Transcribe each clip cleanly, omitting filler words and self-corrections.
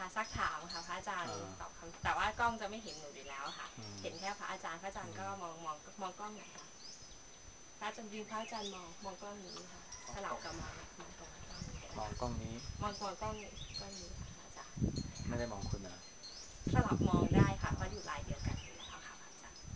ซักถามค่ะพระอาจารย์อ่าตอบคำแต่ว่ากล้องจะไม่เห็นหนูอยู่แล้วค่ะอืมเห็นแค่พระอาจารย์อืก็มมองกล้องหน่อยค่ะพระอาจารย์ยืนพระอาจารย์มองกล้องนี้ค่ะสลับกับมองตรงกล้องนี้ก็ได้มองค่ะกล้องนี้มองกล้องนี้ค่ะพระอาจารย์ไม่ได้มองคุณเหรอสลับมองได้อ๋อค่ะเพราะอยู่ลายเดียวกันอยู่แล้วค่ะพระอาจารย์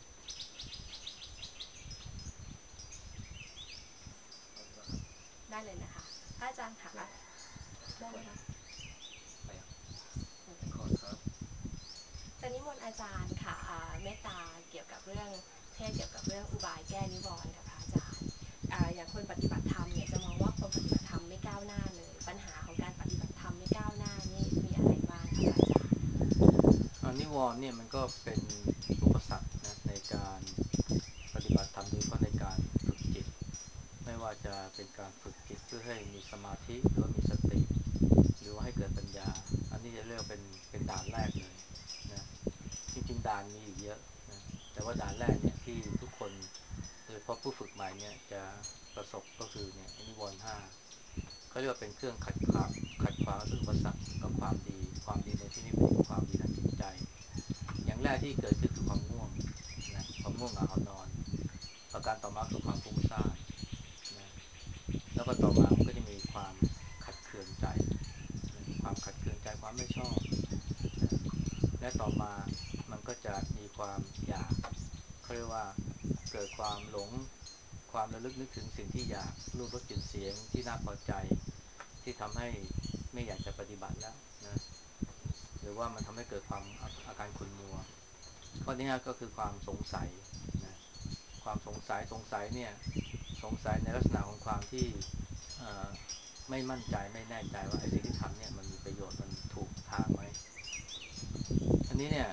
ได้เลยนะคะพระอาจารย์ค่ะได้ไหมคะไปอ่ะขอครับจะนิมนต์อาจารย์ค่ะเมตตาเกี่ยวกับเรื่องเทศเกี่ยวกับเรื่องอุบายแก้นิวรณ์ค่ะพระอาจารย์อย่างคนปฏิบัติธรรมเนี่ยจะมองว่าคนปฏิบัติธรรมไม่ก้าวหน้าเลยปัญหาของการปฏิบัติธรรมไม่ก้าวหน้านี่มีอะไรบ้างคะพระอาจารย์นิวรณ์เนี่ยมันก็เป็นอุปสรรคนะในการปฏิบัติธรรมโดยเฉพาะในการฝึกจิตไม่ว่าจะเป็นการฝึกจิตเพื่อให้มีสมาธิหรือว่ามีสติหรือว่าให้เกิดปัญญาอันนี้จะเรียกว่าเป็นด่านแรกเลยนะจริงๆด่านมีอีกเยอะนะแต่ว่าด่านแรกเนี่ยที่ทุกคนโดยเฉพาะผู้ฝึกใหม่เนี่ยจะประสบก็คือเนี่ยนิวรณ์ห้าเขาเรียกว่าเป็นเครื่องขัดขวางเป็นอุปสรรคกับความดีในที่นี้หมายถึงความดีทางจิตใจอย่างแรกที่เกิดขึ้นคือความง่วงนะความง่วงเหงาหานอนประการต่อมาคือความฟุ้งซ่านนะแล้วก็ต่อมามันก็จะมีความขัดเคืองใจนะความขัดเคืองใจความไม่ชอบนะและต่อมามันก็จะมีความอยากเขาเรียกว่าเกิดความหลงความระลึกนึกถึงสิ่งที่อยากรูปรสกลิ่นเสียงที่น่าพอใจที่ทำให้ไม่อยากจะปฏิบัติแล้วนะหรือว่ามันทำให้เกิดความอาการขุ่นมัวข้อนี้ก็คือความสงสัยนะความสงสัยเนี่ยสงสัยในลักษณะของความที่ไม่มั่นใจไม่แน่ใจว่าไอ้สิ่งที่ทำเนี่ยมันมีประโยชน์มันถูกทางไหมอันนี้เนี่ย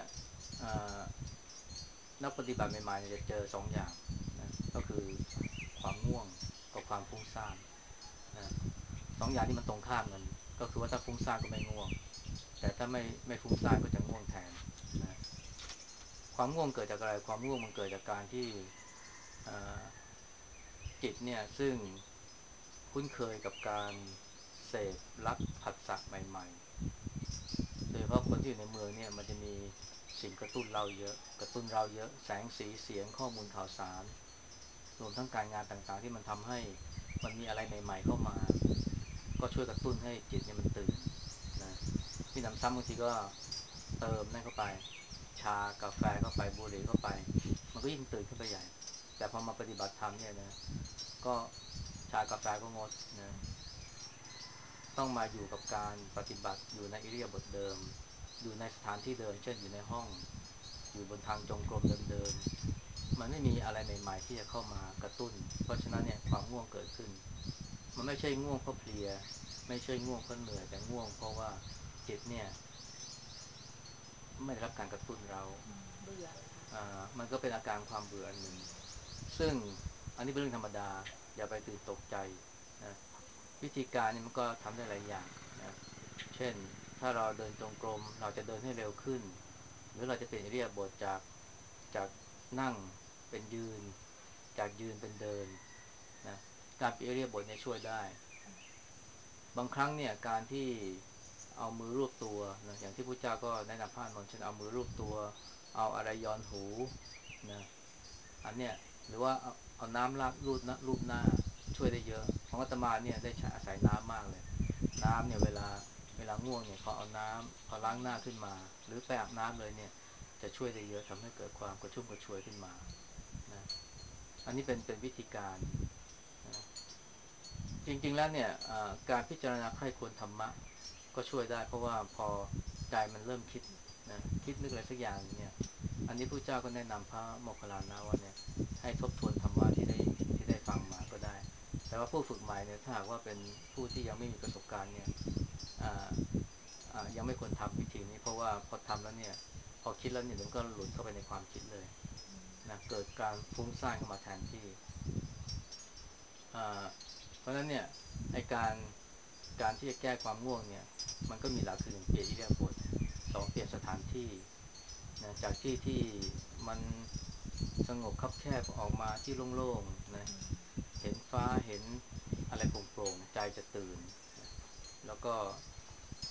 นักปฏิบัติใหม่ๆเนี่ยจะเจอสองอย่างนะก็คือความง่วงกับความฟุ้งซ่านนะสองอย่างนี้มันตรงข้ามกันก็คือว่าถ้าฟุ้งซ่านก็ไม่ง่วงแต่ถ้าไม่ฟุ้งซ่านก็จะง่วงแทนนะความง่วงเกิดจากอะไรความง่วงมันเกิดจากการที่จิตเนี่ยซึ่งคุ้นเคยกับการเสพรับผัสสะใหม่ๆโดยเฉพาะคนที่อยู่ในเมืองเนี่ยมันจะมีสิ่งกระตุ้นเราเยอะกระตุ้นเราเยอะแสงสีเสียงข้อมูลข่าวสารรวมทั้งการงานต่างๆที่มันทำให้มันมีอะไรใหม่ๆเข้ามาก็ช่วยกระตุ้นให้จิตเนี่ยมันตื่นนะที่นำซ้ำบางทีก็เติมนั่นเข้าไปชากาแฟเข้าไปบุหรี่เข้าไปมันก็ยิ่งตื่นขึ้นไปใหญ่แต่พอมาปฏิบัติธรรมเนี่ยนะก็ชากาแฟก็งดนะต้องมาอยู่กับการปฏิบัติอยู่ในอิริยาบถเดิมอยู่ในสถานที่เดิมเช่นอยู่ในห้องอยู่บนทางจงกรมเดิมๆมันไม่มีอะไรใหม่ๆที่จะเข้ามากระตุ้นเพราะฉะนั้นเนี่ยความง่วงเกิดขึ้นมันไม่ใช่ง่วงเพราะเพลียไม่ใช่ง่วงเพราะเหนื่อยแต่ง่วงเพราะว่าจิตเนี่ยไม่ได้รับการกระตุ้นเราเบื่อเลยค่ะมันก็เป็นอาการความเบื่ออันหนึ่งซึ่งอันนี้เป็นเรื่องธรรมดาอย่าไปตื่นตกใจนะวิธีการนี่มันก็ทำได้หลายอย่างนะเช่นถ้าเราเดินจงกรมเราจะเดินให้เร็วขึ้นหรือเราจะเปลี่ยนอิริยาบถจากนั่งเป็นยืนจากยืนเป็นเดินนะการเปลี่ยนอิริยาบถเนี่ยช่วยได้บางครั้งเนี่ยการที่เอามือรูปตัวนะอย่างที่พระเจ้าก็แนะนำพระอานนท์เช่นเอามือรูปตัวเอาอะไรย้อนหูนะอันเนี้ยหรือว่าเอาน้ำลาดรูปหน้าช่วยได้เยอะของอาตมาเนี่ยได้ใช้อาศัยน้ำมากเลยน้ำเนี่ยเวลาง่วงเนี่ยเขาเอาน้ำเขาล้างหน้าขึ้นมาหรือไปอาบน้ำเลยเนี่ยจะช่วยได้เยอะทำให้เกิดความกระชุ่มกระชวยขึ้นมานะอันนี้เป็นวิธีการนะจริงๆแล้วเนี่ยการพิจารณาใคร่ควรธรรมะก็ช่วยได้เพราะว่าพอใจมันเริ่มคิดนะคิดนึกอะไรสักอย่างเนี่ยอันนี้พระเจ้าก็แนะนำพระโมคคัลลานะว่าเนี่ยให้ทบทวนธรรมะที่ได้ฟังมาก็ได้แต่ว่าผู้ฝึกใหม่เนี่ยถ้าหากว่าเป็นผู้ที่ยังไม่มีประสบการณ์เนี่ยอ่ายังไม่ควรทำวิธีนี้เพราะว่าพอทำแล้วเนี่ยพอคิดแล้วเนี่ยเดี๋ยวมันก็หลุดเข้าไปในความคิดเลยนะเกิดการฟุ้งซ่านเข้ามาแทนที่เพราะฉะนั้นเนี่ยไอการที่จะแก้ความง่วงเนี่ยมันก็มีหลักคือหนึ่งเปลี่ยนอิริยาบถสองเปลี่ยนสถานที่นะจากที่มันสงบคับแคบออกมาที่โล่งๆนะเห็นฟ้าเห็นอะไรโปร่งๆใจจะตื่นนะแล้วก็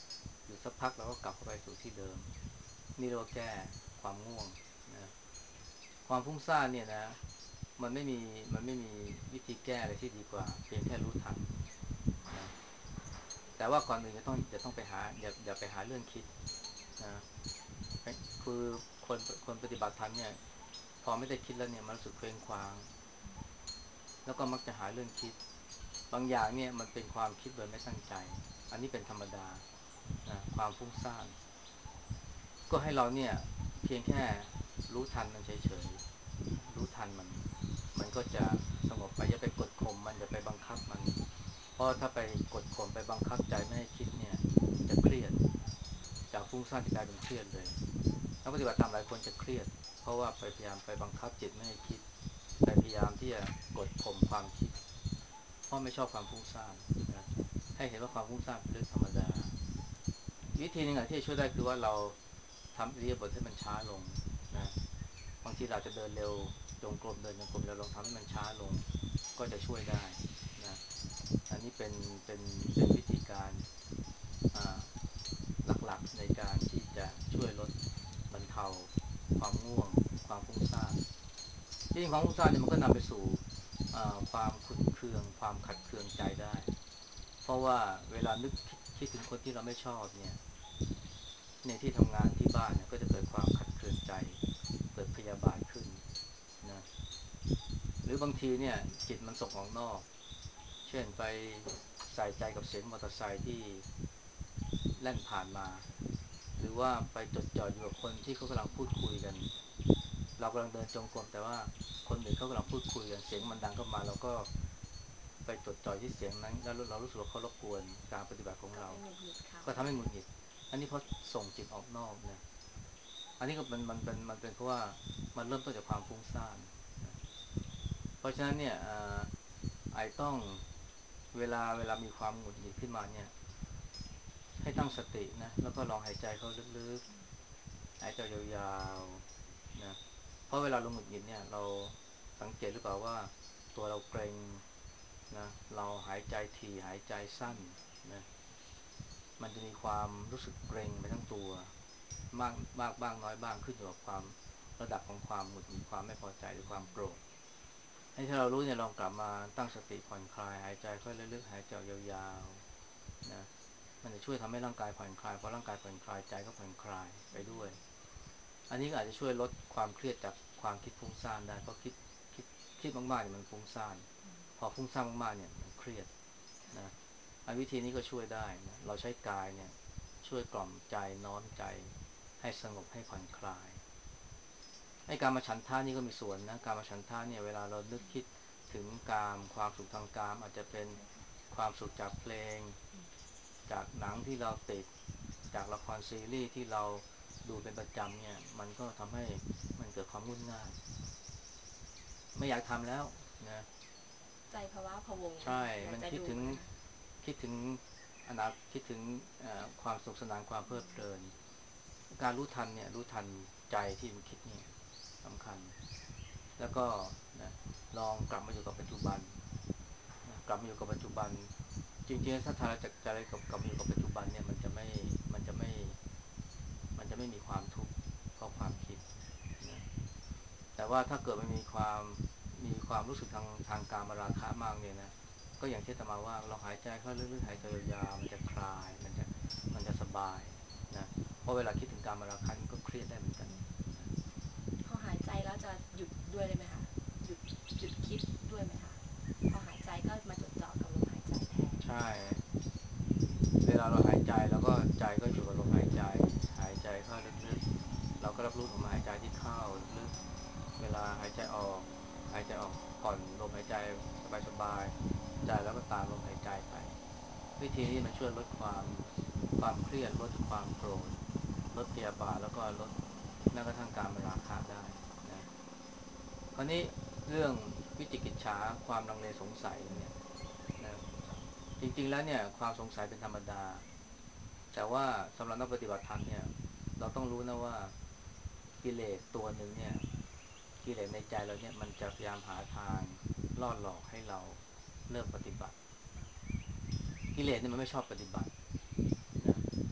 อยู่สักพักเราก็กลับเข้าไปสู่ที่เดิมนี่เรียกว่าแก้ความง่วงนะความฟุ้งซ่านเนี่ยนะมันไม่มีมันไม่มีวิธีแก้อะไรที่ดีกว่าเพียงแค่รู้ทันนะแต่ว่าก่อนอื่นจะต้องไปหาอย่าไปหาเรื่องคิดนะคือคนปฏิบัติธรรมเนี่ยพอไม่ได้คิดแล้วเนี่ยมันรู้สึกเคว้งคว้างแล้วก็มักจะหาเรื่องคิดบางอย่างเนี่ยมันเป็นความคิดโดยไม่ตั้งใจอันนี้เป็นธรรมดานะความฟุ้งซ่านก็ให้เราเนี่ยเพียงแค่รู้ทันมันเฉยๆรู้ทันมันก็จะสงบไปอย่าไปกดข่มมันอย่าไปบังคับมันเพราะถ้าไปกดข่มไปบังคับใจไม่ให้คิดเนี่ยจะเครียดจากฟุ้งซ่านจะกลายเป็นเครียดเลยนักปฏิบัติธรรมหลายคนจะเครียดเพราะว่าไปพยายามไปบังคับจิตไม่ให้คิดไปพยายามที่จะกดข่มความคิดเพราะไม่ชอบความฟุ้งซ่านนะให้เห็นว่าความฟุ้งซ่านเป็นเรื่องธรรมดาวิธีหนึ่งที่จะช่วยได้คือว่าเราทำอิริยาบถให้มันช้าลงนะบางทีเราจะเดินเร็วเดินจงกรมเราลองทำให้มันช้าลงก็จะช่วยได้นะอันนี้เป็นวิธีการอ่าหลักๆในการที่จะช่วยลดบรรเทาความง่วงความฟุ้งซ่านที่จริงความฟุ้งซ่านเนี่ยมันก็นำไปสู่ความขุ่นเคืองความขัดเคืองใจได้เพราะว่าเวลานึกคิดถึงคนที่เราไม่ชอบเนี่ยในที่ทำงานที่บ้านเนี่ยก็จะเกิดความขัดเคืองใจเกิดพยาบาทขึ้นนะหรือบางทีเนี่ยจิตมันส่งออกนอกเช่นไปใส่ใจกับเสียงมอเตอร์ไซค์ที่แล่นผ่านมาหรือว่าไปจดจ่ออยู่กับคนที่เขากำลังพูดคุยกันเรากำลังเดินจงกรมแต่ว่าคนอื่นเขากำลังพูดคุยกันเสียงมันดังเข้ามาเราก็ไปจดจ่อที่เสียงนั้นแล้วเรารู้สึกว่าเขารบกวนการปฏิบัติของเราก็ไปหงุดหงิดเขาก็ทำให้หงุดหงิดอันนี้เพราะส่งจิตออกนอกนะอันนี้ก็มันเป็นเพราะว่ามันเริ่มต้นจากความฟุ้งซ่านนะเพราะฉะนั้นเนี่ยไอต้องเวลามีความหงุดหงิดขึ้นมาเนี่ยให้ตั้งสตินะแล้วก็ลองหายใจเข้าลึกๆหายใจยาวๆนะเพราะเวลาเราหงุดหงิดเนี่ยเราสังเกตหรือเปล่าว่าตัวเราเกร็งนะเราหายใจถี่หายใจสั้นนะมันจะมีความรู้สึกเกร็งไปทั้งตัวมากบ้างน้อยบ้างขึ้นอยู่กับความระดับของความหงุดหงิดความไม่พอใจหรือความโกรธให้ถ้าเรารู้เนี่ยลองกลับมาตั้งสติผ่อนคลายหายใจค่อยลึกๆหายใจยาวๆนะมันจะช่วยทำให้ร่างกายผ่อนคลายพอร่างกายผ่อนคลายใจก็ผ่อนคลายไปด้วยอันนี้ก็อาจจะช่วยลดความเครียดจากความคิดฟุ้งซ่านได้เพราะคิดคิดมากๆเนี่ยมันฟุ้งซ่านพอฟุ้งซ่านมากๆเนี่ยมันเครียดนะอันวิธีนี้ก็ช่วยได้นะเราใช้กายเนี่ยช่วยกล่อมใจน้อมใจให้สงบให้ผ่อนคลายไอ้การมาฉันทานี่ก็มีส่วนนะการมาฉันทาเนี่ยเวลาเรานึกคิดถึงกามความสุขทางกามอาจจะเป็นใช่ค่ะความสุขจากเพลงจากหนังที่เราติดจากละครซีรีส์ที่เราดูเป็นประจำเนี่ยมันก็ทำให้มันเกิดความงุ่นง่านไม่อยากทำแล้วนะใจภาวะพะวงใช่อยากจะมันคิดถึงดูนะคะคิดถึงคิดถึงความสุขสนานความเพลิดเพลินการรู้ทันเนี่ยรู้ทันใจที่มันคิดเนี่ยสำคัญแล้วก็นะลองกลับมาอยู่กับปัจจุบันนะกลับมาอยู่กับปัจจุบันจริงๆถ้าทาจะอะไรกับกลับมาอยู่กับปัจจุบันเนี่ยมันจะไม่มันจะไม่มีความทุกข์เพราะความคิดนะแต่ว่าถ้าเกิดมันมีความรู้สึกทางการมราคะมากเนี่ยนะก็อย่างที่อาตมาว่าเราหายใจเข้าลึกๆหายใจยาวๆมันจะคลายมันจะสบายนะเพราะเวลาคิดถึงการมราคะมันก็เครียดได้เหมือนกันนะพอหายใจแล้วจะหยุดด้วยเลยไหมคะหยุดหยุดคิดด้วยไหมคะพอหายใจก็มาจดจ่อกับลมหายใจแทนใช่เวลาเราหายใจแล้วก็ใจก็อยู่กับลมหายใจหายใจเข้าลึกๆเราก็รับรู้ลมหายใจที่เข้าลึกๆเวลาหายใจออกผ่อนลมหายใจสบายๆใจแล้วก็ตามลมหายใจไปวิธีนี้มันช่วยลดความเครียดลดความโกรธลดพยาบาทแล้วก็ลดแม้กระทั่งการมาราคะได้นะคราวนี้เรื่องวิจิกิจฉาความลังเลสงสัยเนี่ยนะจริงๆแล้วเนี่ยความสงสัยเป็นธรรมดาแต่ว่าสำหรับนักปฏิบัติธรรมเนี่ยเราต้องรู้นะว่ากิเลสตัวหนึ่งเนี่ยกิเลสในใจเราเนี่ยมันจะพยายามหาทางล่อหลอกให้เราเลิกปฏิบัติกิเลสเนี่ยมันไม่ชอบปฏิบัตินะ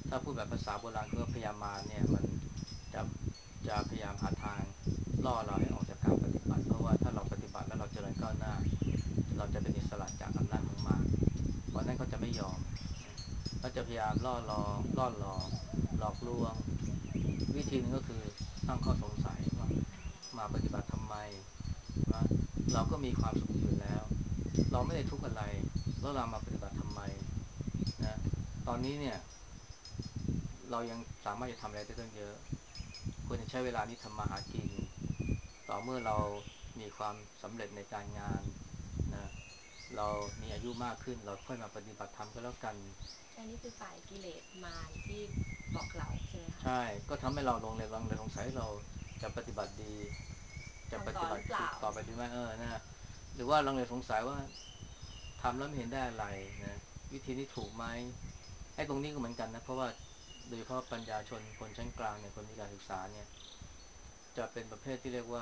ถ้าพูดแบบภาษาโบราณก็พยามารเนี่ยมันจะจะพยายามหาทางล่อเราให้ออกจากการปฏิบัติเพราะว่าถ้าเราปฏิบัติแล้วเราเจริญก้าวหน้าเราจะเป็นอิสระจากอำนาจของมารเพราะนั้นเขาจะไม่ยอมนะเขาจะพยายามล่อหลอกหลอกลวงวิธีหนึ่งก็คือตั้งข้อสงสัยว่ามาปฏิบัติทำไมนะเราก็มีความสุขดีอยู่แล้วเราไม่ได้ทุกข์อะไรแล้วเรามาปฏิบัติทำไมนะตอนนี้เนี่ยเรายังสามารถจะทำอะไรได้ตั้งเยอะควรจะใช้เวลานี้ทำมาหากินต่อเมื่อเรามีความสำเร็จในการงานนะเรามีอายุมากขึ้นเราค่อยมาปฏิบัติธรรมก็แล้วกันอันนี้คือฝ่ายกิเลสมารที่บอกเราใช่ไหมคะใช่ก็ทำให้เราลงเลยสงสัยเราจะปฏิบัติดีจะปทำต่ฏิบัติอหรือเปล่าต่อไปดีไหมนะหรือว่าลังเลสงสัยว่าทำแล้วไม่เห็นได้อะไรนะวิธีนี้ถูกไหมไอ้ตรงนี้ก็เหมือนกันนะเพราะว่าโดยเฉพาะปัญญาชนคนชั้นกลางเนี่ยคนมีการศึกษาเนี่ยจะเป็นประเภทที่เรียกว่า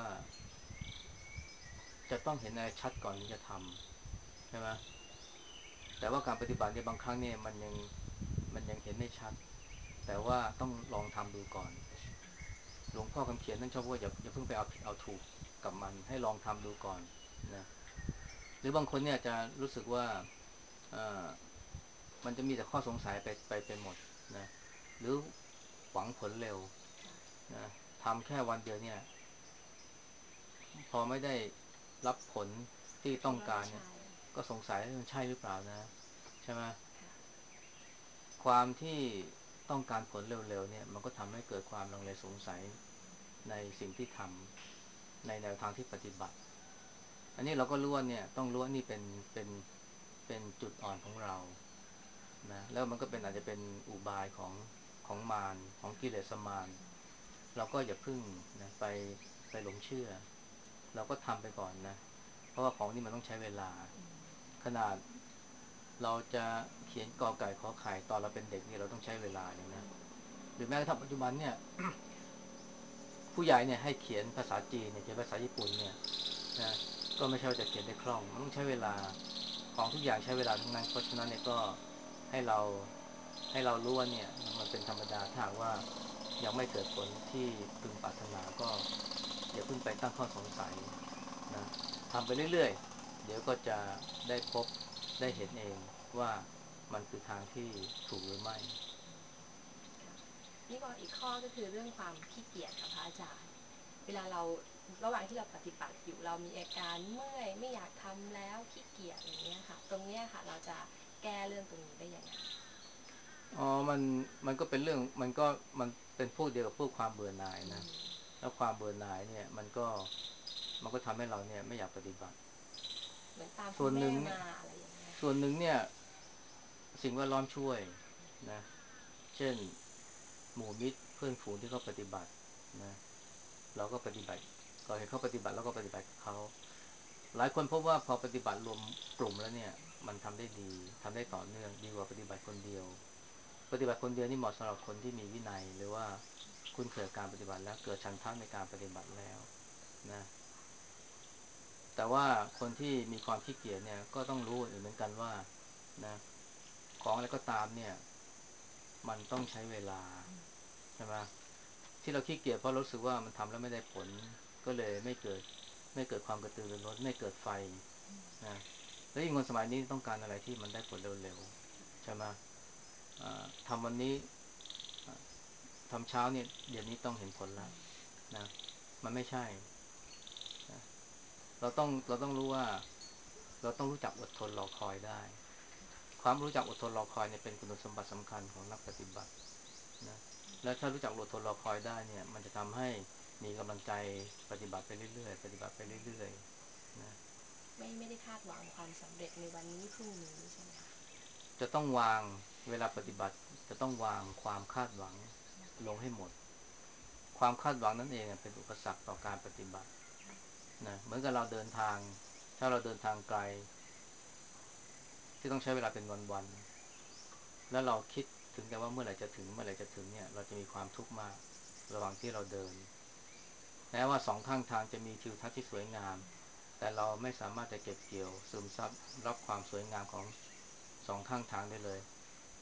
จะต้องเห็นอะไรชัดก่อนถึงจะทำใช่ไหมแต่ว่าการปฏิบัติในบางครั้งเนี่ยมันยังเห็นไม่ชัดแต่ว่าต้องลองทำดูก่อนหลวงพ่อคำเขียนท่านชอบว่าอย่าเพิ่งไปเอาผิดเอาถูกกับมันให้ลองทำดูก่อนนะหรือบางคนเนี่ยจะรู้สึกว่าเอ่อมันจะมีแต่ข้อสงสัยไปหมดนะหรือหวังผลเร็วนะทำแค่วันเดียวเนี่ยพอไม่ได้รับผลที่คิต้องการเนี่ยดว่าไม่ใช่ก็สงสัยว่ามันใช่หรือเปล่านะใช่ไหมค่ะความที่ต้องการผลเร็วๆเนี่ยมันก็ทำให้เกิดความลังเลสงสัยในสิ่งที่ทำในแนวทางที่ปฏิบัติอันนี้เราก็รู้ว่าเนี่ยต้องรู้ว่านี่เป็นเป็นจุดอ่อนของเรานะแล้วมันก็เป็นอาจจะเป็นอุบายของมารของกิเลสมารเราก็อย่าพึ่งนะไปหลงเชื่อเราก็ทำไปก่อนนะเพราะว่าของนี่มันต้องใช้เวลาขนาดเราจะเขียนกอไก่ขอไข่ตอนเราเป็นเด็กนี่เราต้องใช้เวลาเลยนะหรือแม้กระทั่งปัจจุบันเนี่ยผู้ใหญ่เนี่ยให้เขียนภาษาจีนเนี่ยเขียนภาษาญี่ปุ่นเนี่ยนะก็ไม่ใช่ว่าจะเขียนได้คล่องมันต้องใช้เวลาของทุกอย่างใช้เวลาทั้งนั้นเพราะฉะนั้นเนี่ยก็ให้เราให้เรารู้ว่าเนี่ยมันเป็นธรรมดาถ้าหากว่ายังไม่เกิดผลที่พึงปรารถนาก็อย่าเพิ่งไปตั้งข้อสงสัยนะทำไปเรื่อยๆเดี๋ยวก็จะได้พบได้เห็นเองว่ามันคือทางที่ถูกหรือไม่ค่ะนี่ก็อีกข้อก็คือเรื่องความขี้เกียจค่ะพระอาจารย์เวลาเราระหว่างที่เราปฏิบัติอยู่เรามีอาการเมื่อยไม่อยากทำแล้วขี้เกียจอย่างเงี้ยค่ะตรงเนี้ยค่ะเราจะแก้เรื่องตรงนี้ได้ยังไงอ๋อมันก็เป็นเรื่องมันเป็นพวกเดียวกับพวกความเบื่อหน่ายนะแล้วความเบื่อหน่ายเนี่ยมันก็ทำให้เราเนี่ยไม่อยากปฏิบัติเหมือนตามส่คุณแม่วนหนึ่งเนี่ยมาอะไรอย่างเงี้ยส่วนหนึ่งเนี่ยสิ่งแวดล้อมช่วยนะเช่นหมู่มิตรเพื่อนฝูงที่เขาปฏิบัตินะเราก็ปฏิบัติก็เห็นเขาปฏิบัติแล้วก็ปฏิบัติกับเขาหลายคนพบว่าพอปฏิบัติรวมกลุ่มแล้วเนี่ยมันทำได้ดีทำได้ต่อเนื่องดีกว่าปฏิบัติคนเดียว ปฏิบัติคนเดียวนี่เหมาะสำหรับคนที่มีวินัยหรือว่าคุ้นเคยกับการปฏิบัติแล้วเกิดฉันทะในการปฏิบัติแล้วนะแต่ว่าคนที่มีความขี้เกียจเนี่ยก็ต้องรู้อีกเหมือนกันว่านะของอะไรก็ตามเนี่ยมันต้องใช้เวลาใช่ไหมที่เราขี้เกียจเพราะรู้สึกว่ามันทำแล้วไม่ได้ผลก็เลยไม่เกิดความกระตือรือร้นไม่เกิดไฟนะแล้วยิ่งคนสมัยนี้ต้องการอะไรที่มันได้ผลเร็วๆใช่ไหมทำวันนี้ ทำเช้าเนี่ยเดี๋ยวนี้ต้องเห็นผลแล้วนะมันไม่ใช่นะเราต้องรู้ว่าเราต้องรู้จักอดทนรอคอยได้ความรู้จักอดทนรอคอยเนี่ยเป็นคุณสมบัติสำคัญของนักปฏิบัตินะและถ้ารู้จักอดทนรอคอยได้เนี่ยมันจะทำให้มีกำลังใจปฏิบัติไปเรื่อยๆปฏิบัติไปเรื่อยๆนะไม่ได้คาดหวังความสำเร็จในวันนี้พรุ่งนี้ใช่ไหมคะจะต้องวางเวลาปฏิบัติจะต้องวางความคาดหวังลงให้หมดความคาดหวังนั่นเองเป็นอุปสรรคต่อการปฏิบัติ นะเหมือนกับเราเดินทางถ้าเราเดินทางไกลที่ต้องใช้เวลาเป็นวันๆแล้วเราคิดถึงแต่ว่าเมื่อไหร่จะถึงเนี่ยเราจะมีความทุกข์มากระหว่างที่เราเดินแม้ว่าสองข้างทางจะมีทิวทัศน์ที่สวยงามแต่เราไม่สามารถจะเก็บเกี่ยวซึมซับรับความสวยงามของสองข้างทางได้เลย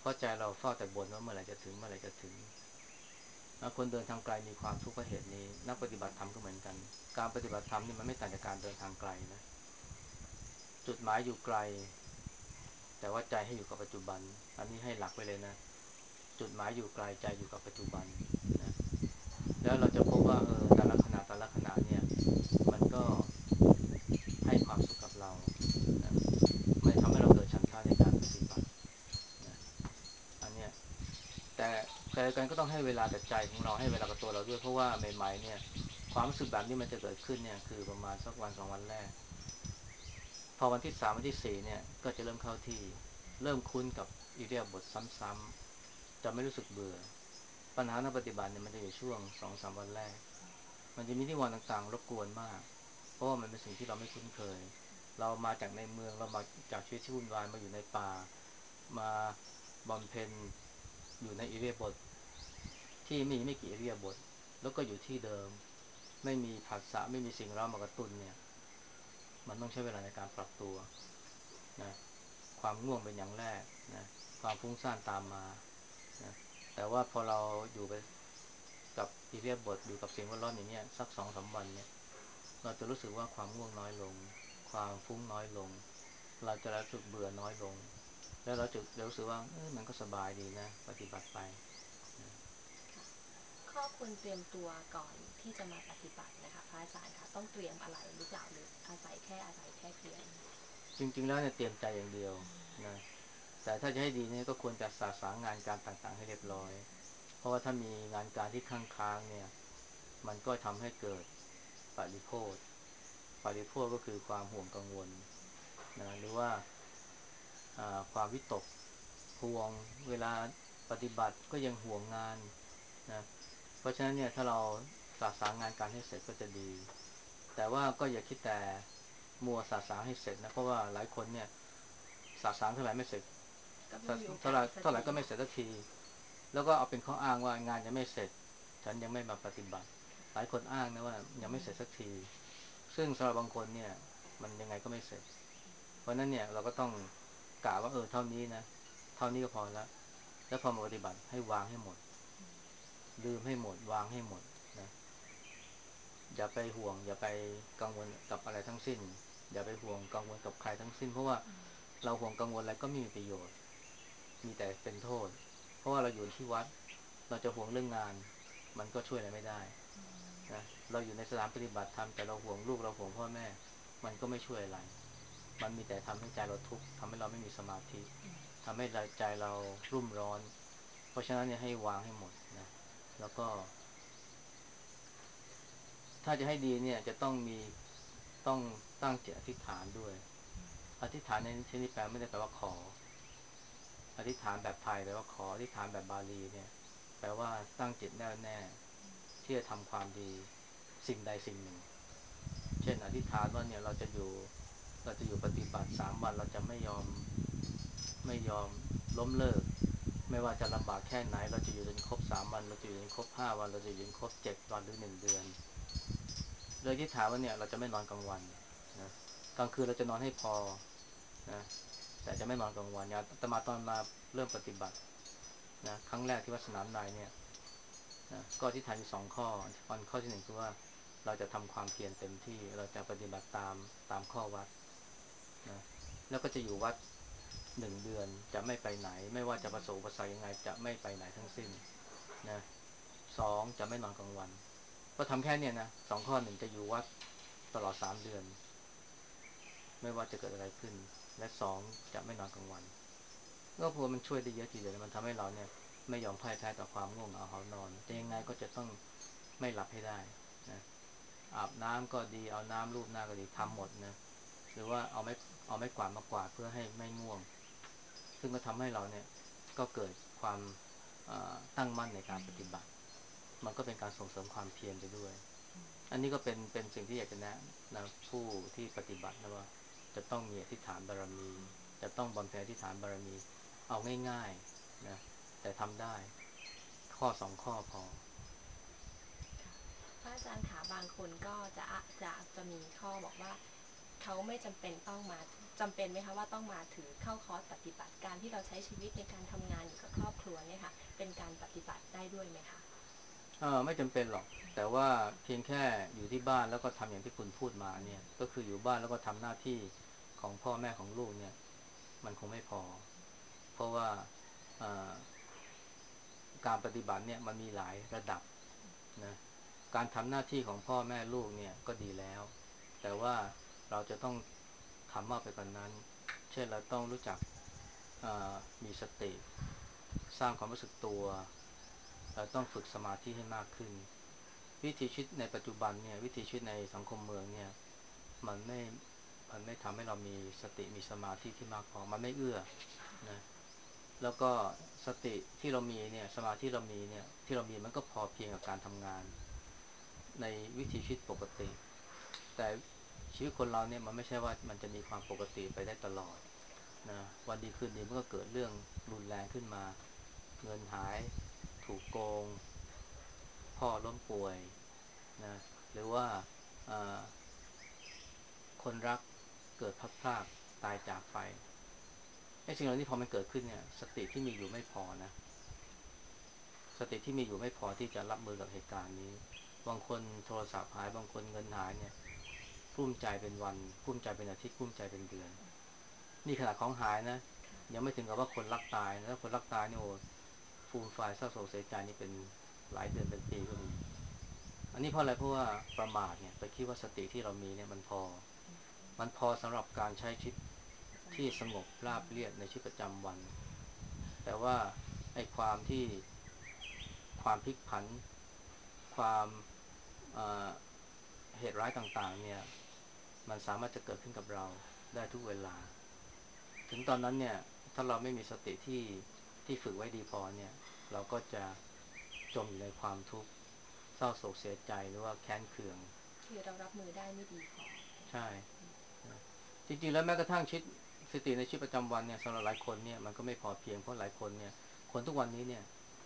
เพราะใจเราเฝ้าแต่บ่นว่าเมื่อไหร่จะถึงเมื่อไหร่จะถึงคนเดินทางไกลมีความทุกข์เพราะเหตุนี้นักปฏิบัติธรรมก็เหมือนกันการปฏิบัติธรรมนี่มันไม่ต่างจากการเดินทางไกลนะจุดหมายอยู่ไกลแต่ว่าใจให้อยู่กับปัจจุบันอันนี้ให้หลักไว้เลยนะจุดหมายอยู่ไกลใจอยู่กับปัจจุบันนะแล้วเราจะพบว่าแต่ละขณะเนี่ยมันก็ให้ความสุขกับเรานะมันทำให้เราเกิดฉันทะในการปฏิบัตินะอันเนี้ยแต่แต่กันก็ต้องให้เวลากับใจของเราให้เวลากับตัวเราด้วยเพราะว่าใหม่ๆเนี่ยความรู้สึกแบบนี้มันจะเกิดขึ้นเนี่ยคือประมาณสักวันสองวันแรกพอวันที่สามวันที่สี่เนี่ยก็จะเริ่มเข้าที่เริ่มคุ้นกับอิเดียาบทซ้ำๆจะไม่รู้สึกเบื่อปัญหาในปฏิบัติเนี่ยมันจะอยู่ช่วงสองสามวันแรกมันจะมีนิวรณ์ต่างๆรบกวนมากเพราะว่ามันเป็นสิ่งที่เราไม่คุ้นเคยเรามาจากในเมืองเรามาจากชีวิตที่วุ่นวายมาอยู่ในป่ามาบำเพ็ญอยู่ในอิเดียาบท ที่มีไม่กี่อิริยาบถแล้วก็อยู่ที่เดิมไม่มีผัสสะไม่มีสิ่งเร้ามากระตุ้นเนี่ยมันต้องใช้เวลาในการปรับตัวนะความง่วงเป็นอย่างแรกนะความฟุ้งซ่านตามมานะแต่ว่าพอเราอยู่ไปกับอิริยาบถอยู่กับสิ่งแวดล้อมอย่างเงี้ยสักสองสามวันเนี่ยเราจะรู้สึกว่าความง่วงน้อยลงความฟุ้งน้อยลงเราจะรู้สึกเบื่อน้อยลงแล้วเราจะรู้สึกว่ามันก็สบายดีนะปฏิบัติไปนะข้อควรเตรียมตัวก่อนที่จะมาปฏิบัตินะคะพระอาจารย์คะต้องเตรียมอะไรหรือเปล่าหรืออาศัยแค่เพียงจริงๆแล้วเนี่ยเตรียมใจอย่างเดียวนะ แต่ถ้าจะให้ดีเนี่ยก็ควรจะสะสางงานการต่างๆให้เรียบร้อยเพราะว่าถ้ามีงานการที่ค้างๆเนี่ยมันก็ทำให้เกิดปริโภทปริโภทก็คือความห่วงกังวลนะหรือว่าความวิตกห่วงเวลาปฏิบัติก็ยังห่วงงานนะเพราะฉะนั้นเนี่ยถ้าเราสะสางงานการให้เสร็จก็จะดีแต่ว่าก็อย่าคิดแต่มัวสะสางให้เสร็จนะเพราะว่าหลายคนเนี่ยสะสางเท่าไหร่ไม่เสร็จก็ไม่มีโอกาเท่าไหร่สสักทีเท่าไหร่ก็ไม่เสร็จสักทีแล้วก็เอาเป็นข้ออ้างว่างานยังไม่เสร็จฉันยังไม่มาปฏิบัติหลายคนอ้างนะว่ายังไม่เสร็จสักทีซึ่งสำหรับบางคนเนี่ยมันยังไงก็ไม่เสร็จเพราะนั้นเนี่ยเราก็ต้องกะว่าเท่านี้นะเท่านี้ก็พอแล้วแล้วพอมาปฏิบัติให้วางให้หมดลืมให้หมดวางให้หมดนะอย่าไปห่วงอย่าไปกังวลกับอะไรทั้งสิ้นอย่าไปห่วงกังวลกับใครทั้งสิ้นเพราะว่าเราห่วงกังวลอะไรก็ไม่มีประโยชน์ มีแต่เป็นโทษ เพราะว่าเราอยู่ที่วัด เราจะห่วงเรื่องงาน มันก็ช่วยอะไรไม่ได้นะเราอยู่ในสถานปฏิบัติธรรมแต่เราห่วงลูกเราห่วงพ่อแม่ มันก็ไม่ช่วยอะไร มันมีแต่ทำให้ใจเราทุกข์ทำให้เราไม่มีสมาธิทำให้ใจเรารุ่มร้อน เพราะฉะนั้นเนี่ยให้วางให้หมดนะแล้วก็ถ้าจะให้ดีเนี่ยจะต้องตั้งจิตอธิษฐานด้วยอธิษฐานในที่นี้แปลไม่ได้แปลว่าขอ อธิษฐานแบบไทยแปลว่าขออธิษฐานแบบบาลีเนี่ยแปลว่าตั้งจิตแน่วแน่ที่จะทำความดีสิ่งใดสิ่งหนึ่งเช่นอธิษฐานว่าเนี่ยเราจะอยู่ปฏิบัติ3 วันเราจะไม่ยอมล้มเลิกไม่ว่าจะลำบากแค่ไหนเราจะอยู่จนครบ3 วันเราจะอยู่จนครบ5 วันเราจะอยู่จนครบ7 วันหรือ1 เดือนเลยที่ถามว่าเนี่ยเราจะไม่นอนกลางวันนะกลางคืนเราจะนอนให้พอนะแต่จะไม่นอนกลางวันเนี่ยอาตมาตอนมาเริ่มปฏิบัตินะครั้งแรกที่วัดสนามในเนี่ยนะก็ที่ฐานอยู่2 ข้อข้อที่หนึ่งคือว่าเราจะทำความเพียรเต็มที่เราจะปฏิบัติตามข้อวัดนะแล้วก็จะอยู่วัด1 เดือนจะไม่ไปไหนไม่ว่าจะประสบอุปสรรคยังไงจะไม่ไปไหนทั้งสิ้นนะ2จะไม่นอนกลางวันก็ทำแค่เนี่ยนะ2 ข้อ 1จะอยู่วัดตลอด3 เดือนไม่ว่าจะเกิดอะไรขึ้นและ2จะไม่นอนกลางวัน ก็เพราะมันช่วยได้เยอะทีเดียวมันทำให้เราเนี่ยไม่ยอมพ่ายแพ้ต่อความง่วงเหงาหานอนจะยังไงก็จะต้องไม่หลับให้ได้นะอาบน้ำก็ดีเอาน้ำลูบหน้าก็ดีทำหมดนะหรือว่าเอาไม้กวาดมากวาดเพื่อให้ไม่ง่วงซึ่งก็ทำให้เราเนี่ยก็เกิดความตั้งมั่นในการปฏิบัติมันก็เป็นการส่งเสริมความเพียรไปด้วยอันนี้ก็เป็นสิ่งที่อยากจะแนะนะผู้ที่ปฏิบัตินะว่าจะต้องมีอธิษฐานบารมีจะต้องบำเพ็ญอธิษฐานบารมี เอาง่ายๆนะแต่ทำได้2 ข้อพอพระอาจารย์ขาบางคนก็จะมีข้อบอกว่าเขาไม่จำเป็นต้องมาจำเป็นไหมคะว่าต้องมาถือเข้าคอร์สปฏิบัติการที่เราใช้ชีวิตในการทำงานอยู่เนี่ยค่ะเป็นการปฏิบัติได้ด้วยไหมคะไม่จำเป็นหรอกแต่ว่าเพียงแค่อยู่ที่บ้านแล้วก็ทำอย่างที่คุณพูดมาเนี่ยก็คืออยู่บ้านแล้วก็ทำหน้าที่ของพ่อแม่ของลูกเนี่ยมันคงไม่พอเพราะว่าอ่าการปฏิบัติเนี่ยมันมีหลายระดับนะการทำหน้าที่ของพ่อแม่ลูกเนี่ยก็ดีแล้วแต่ว่าเราจะต้องทำมากไปกว่านนั้นเช่นเราต้องรู้จักมีสติสร้างความรู้สึกตัวเราต้องฝึกสมาธิให้มากขึ้นวิถีชีวิตในปัจจุบันเนี่ยวิถีชีวิตในสังคมเมืองเนี่ยมันไม่มันไม่ทำให้เรามีสติมีสมาธิที่มากพอมันไม่เอื้อนะแล้วก็สติที่เรามีเนี่ยสมาธิเรามีเนี่ยที่เรามีมันก็พอเพียงกับการทำงานในวิถีชีวิตปกติแต่ชีวิตคนเราเนี่ยมันไม่ใช่ว่ามันจะมีความปกติไปได้ตลอดนะวันดีคืนดีมันก็เกิดเรื่องรุนแรงขึ้นมาเงินหายถูกโกงพ่อล้มป่วยนะหรือว่าคนรักเกิดพลัดพรากตายจากไปไอ้สิ่งเหล่านี้พอมันเกิดขึ้นเนี่ยสติที่มีอยู่ไม่พอนะสติที่มีอยู่ไม่พอที่จะรับมือกับเหตุการณ์นี้บางคนโทรศัพท์หายบางคนเงินหายเนี่ยกลุ้มใจเป็นวันกลุ้มใจเป็นอาทิตย์กลุ้มใจเป็นเดือนนี่ขนาดของหายนะยังไม่ถึงกับว่าคนรักตายนะถ้าคนรักตายเนี่ยโอ้ฟูมฟายเศร้าโศกเสียใจนี่เป็นหลายเดือนเป็นปีก็มีอันนี้เพราะอะไรเพราะว่าประมาทเนี่ยไปคิดว่าสติที่เรามีเนี่ยมันพอสำหรับการใช้ชีวิตที่สงบราบเรียบในชีวิตประจำวันแต่ว่าไอ้ความพลิกผันความเอ่อเหตุร้ายต่างๆเนี่ยมันสามารถจะเกิดขึ้นกับเราได้ทุกเวลาถึงตอนนั้นเนี่ยถ้าเราไม่มีสติที่ฝึกไว้ดีพอเนี่ยเราก็จะจมอยู่ในความทุกข์เศร้าโศกเสียใจหรือว่าแค้นเคืองคือเรารับมือได้ไม่ดีพอใช่นะจริงๆแล้วแม้กระทั่งสติในชีวิตประจำวันเนี่ยสำหรับหลายคนเนี่ยมันก็ไม่พอเพียงเพราะหลายคนเนี่ยคนทุกวันนี้เนี่ย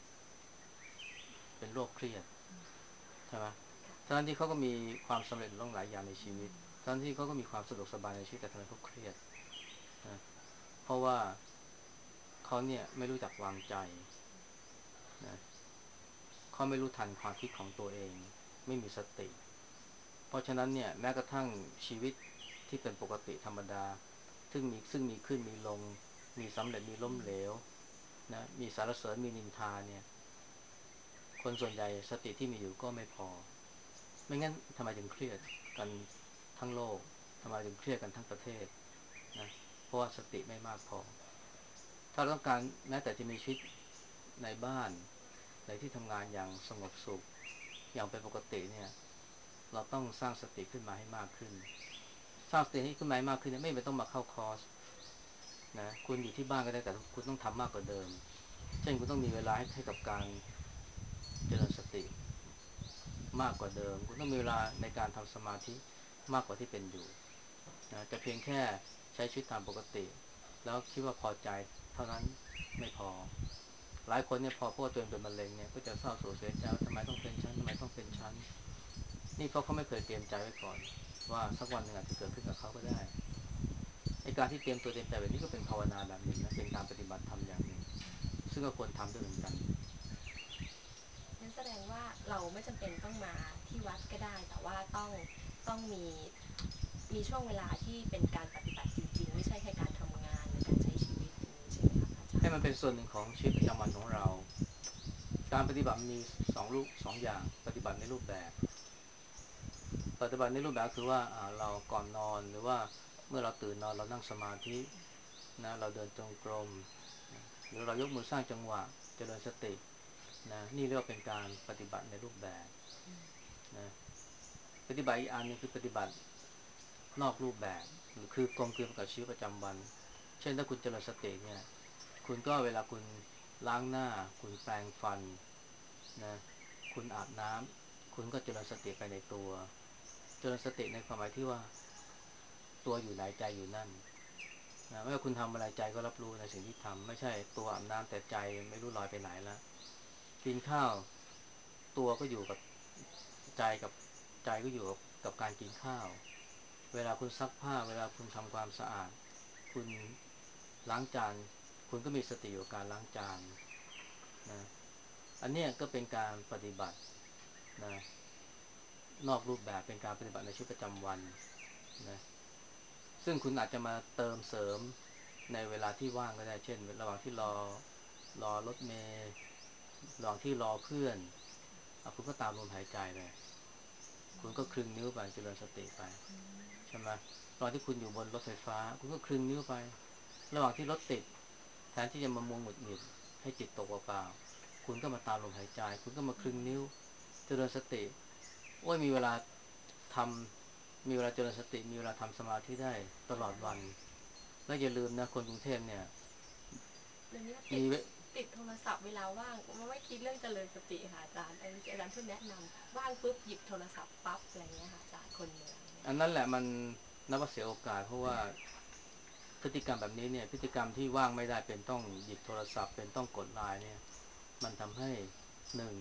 เป็นโรคเครียดใช่ไหมทั้งที่เขาก็มีความสำเร็จหลายอย่างในชีวิตทั้งที่เขาก็มีความสะดวกสบายในชีวิตแต่ทำไมเขาเครียดนะเพราะว่าเขาเนี่ยไม่รู้จักวางใจนะเขาไม่รู้ทันความคิดของตัวเองไม่มีสติเพราะฉะนั้นเนี่ยแม้กระทั่งชีวิตที่เป็นปกติธรรมดาซึ่งมีขึ้นมีลงมีสำเร็จมีล้มเหลวนะมีสารเสริญมีนินทาเนี่ยคนส่วนใหญ่สติที่มีอยู่ก็ไม่พอไม่งั้นทำไมถึงเครียดกันทั้งโลกทำไมถึงเครียดกันทั้งประเทศนะเพราะว่าสติไม่มากพอถ้าเราต้องการแม้แต่จะมีชีวิตในบ้านในที่ทำงานอย่างสงบสุขอย่างเป็นปกติเนี่ยเราต้องสร้างสติขึ้นมาให้มากขึ้นสร้างสติให้ขึ้นมาให้มากขึ้นเนี่ยไม่ต้องมาเข้าคอร์สนะคุณอยู่ที่บ้านก็ได้แต่คุณต้องทำมากกว่าเดิมเช่นคุณต้องมีเวลาให้กับการเจริญสติมากกว่าเดิมคุณต้องมีเวลาในการทำสมาธิมากกว่าที่เป็นอยู่นะจะเพียงแค่ใช้ชีวิตตามปกติแล้วคิดว่าพอใจเท่านั้นไม่พอหลายคนเนี่ยพอพวกตัวเองเป็นมะเร็งเนี่ยก็จะเศร้าโศกเสียใจว่าทำไมต้องเป็นฉันทำไมต้องเป็นฉันนี่เพราะเขาไม่เคยเตรียมใจไว้ก่อนว่าสักวันหนึ่งอาจจะเกิดขึ้นกับเขาก็ได้ไอ้การที่เตรียมตัวเตรียมใจแบบนี้ก็เป็นภาวนาแบบหนึ่งนะเป็นการปฏิบัติธรรมอย่างหนึ่งซึ่งก็ควรทำด้วยเหมือนกันนั่นแสดงว่าเราไม่จำเป็นต้องมาที่วัดก็ได้แต่ว่าต้องมีช่วงเวลาที่เป็นการปฏิบัติจริงๆไม่ใช่แค่การทำงานหรือการใช้ชีวิตอย่างนี้ใช่ไหมคะพระอาจารย์ให้มันเป็นส่วนหนึ่งของชีวิตประจำวันของเราการปฏิบัติมีสองอย่างปฏิบัติในรูปแบบปฏิบัติในรูปแบบคือว่าเราก่อนนอนหรือว่าเมื่อเราตื่นนอนเรานั่งสมาธินะเราเดินจงกรมนะหรือเรายกมือสร้างจังหวะเจริญสตินะนี่เรียกว่าเป็นการปฏิบัติในรูปแบบนะปฏิบัติอีกอันนึงคือปฏิบัตินอกรูปแบบหรือคือกลมกลืนกับชีวิตประจำวันเช่นถ้าคุณเจริญสติเนี่ยคุณก็เวลาคุณล้างหน้าคุณแปรงฟันนะคุณอาบน้ำคุณก็เจริญสติไปในตัวเจริญสติในความหมายที่ว่าตัวอยู่ไหนใจอยู่นั่นนะไม่ว่าคุณทำอะไรใจก็รับรู้ในสิ่งที่ทำไม่ใช่ตัวอาบน้ำแต่ใจไม่รู้ลอยไปไหนแล้วกินข้าวตัวก็อยู่กับใจกับใจก็อยู่กับการกินข้าวเวลาคุณซักผ้าเวลาคุณทำความสะอาดคุณล้างจานคุณก็มีสติอยู่กับการล้างจานนะอันเนี้ยก็เป็นการปฏิบัตินะนอกรูปแบบเป็นการปฏิบัติในชีวิตประจำวันนะซึ่งคุณอาจจะมาเติมเสริมในเวลาที่ว่างก็ได้เช่นระหว่างที่รอรถเมล์ระหว่างที่รอเพื่อนคุณก็ตามลมหายใจไปคุณก็คลึงนิ้วไปเจริญสติไปใช่ไหมตอนที่คุณอยู่บนรถไฟฟ้าคุณก็คลึงนิ้วไประหว่างที่รถติดแทนที่จะมามัวหงุดหงิดให้จิตตกเปล่าๆคุณก็มาตามลมหายใจคุณก็มาคลึงนิ้วเจริญสติโอ้ยทมีเวลาเจริญสติมีเวลาทำสมาธิได้ตลอดวันแล้วอย่าลืมนะคนกรุงเทพเนี่ยเดี๋ยวนี้มีติดโทรศัพท์เวลาว่างไม่คิดเรื่องเจริญสติค่ะอาจารย์อาจารย์ช่วยแนะนำว่างปุ๊บหยิบโทรศัพท์ปั๊บอะไรเงี้ยค่ะอาจารย์คนเมืองเนี่ยอันนั้นแหละมันนับว่าเสียโอกาสเพราะว่าพฤติกรรมแบบนี้เนี่ยพฤติกรรมที่ว่างไม่ได้เป็นต้องหยิบโทรศัพท์เป็นต้องกดไลน์เนี่ยมันทำให้หนึ่ง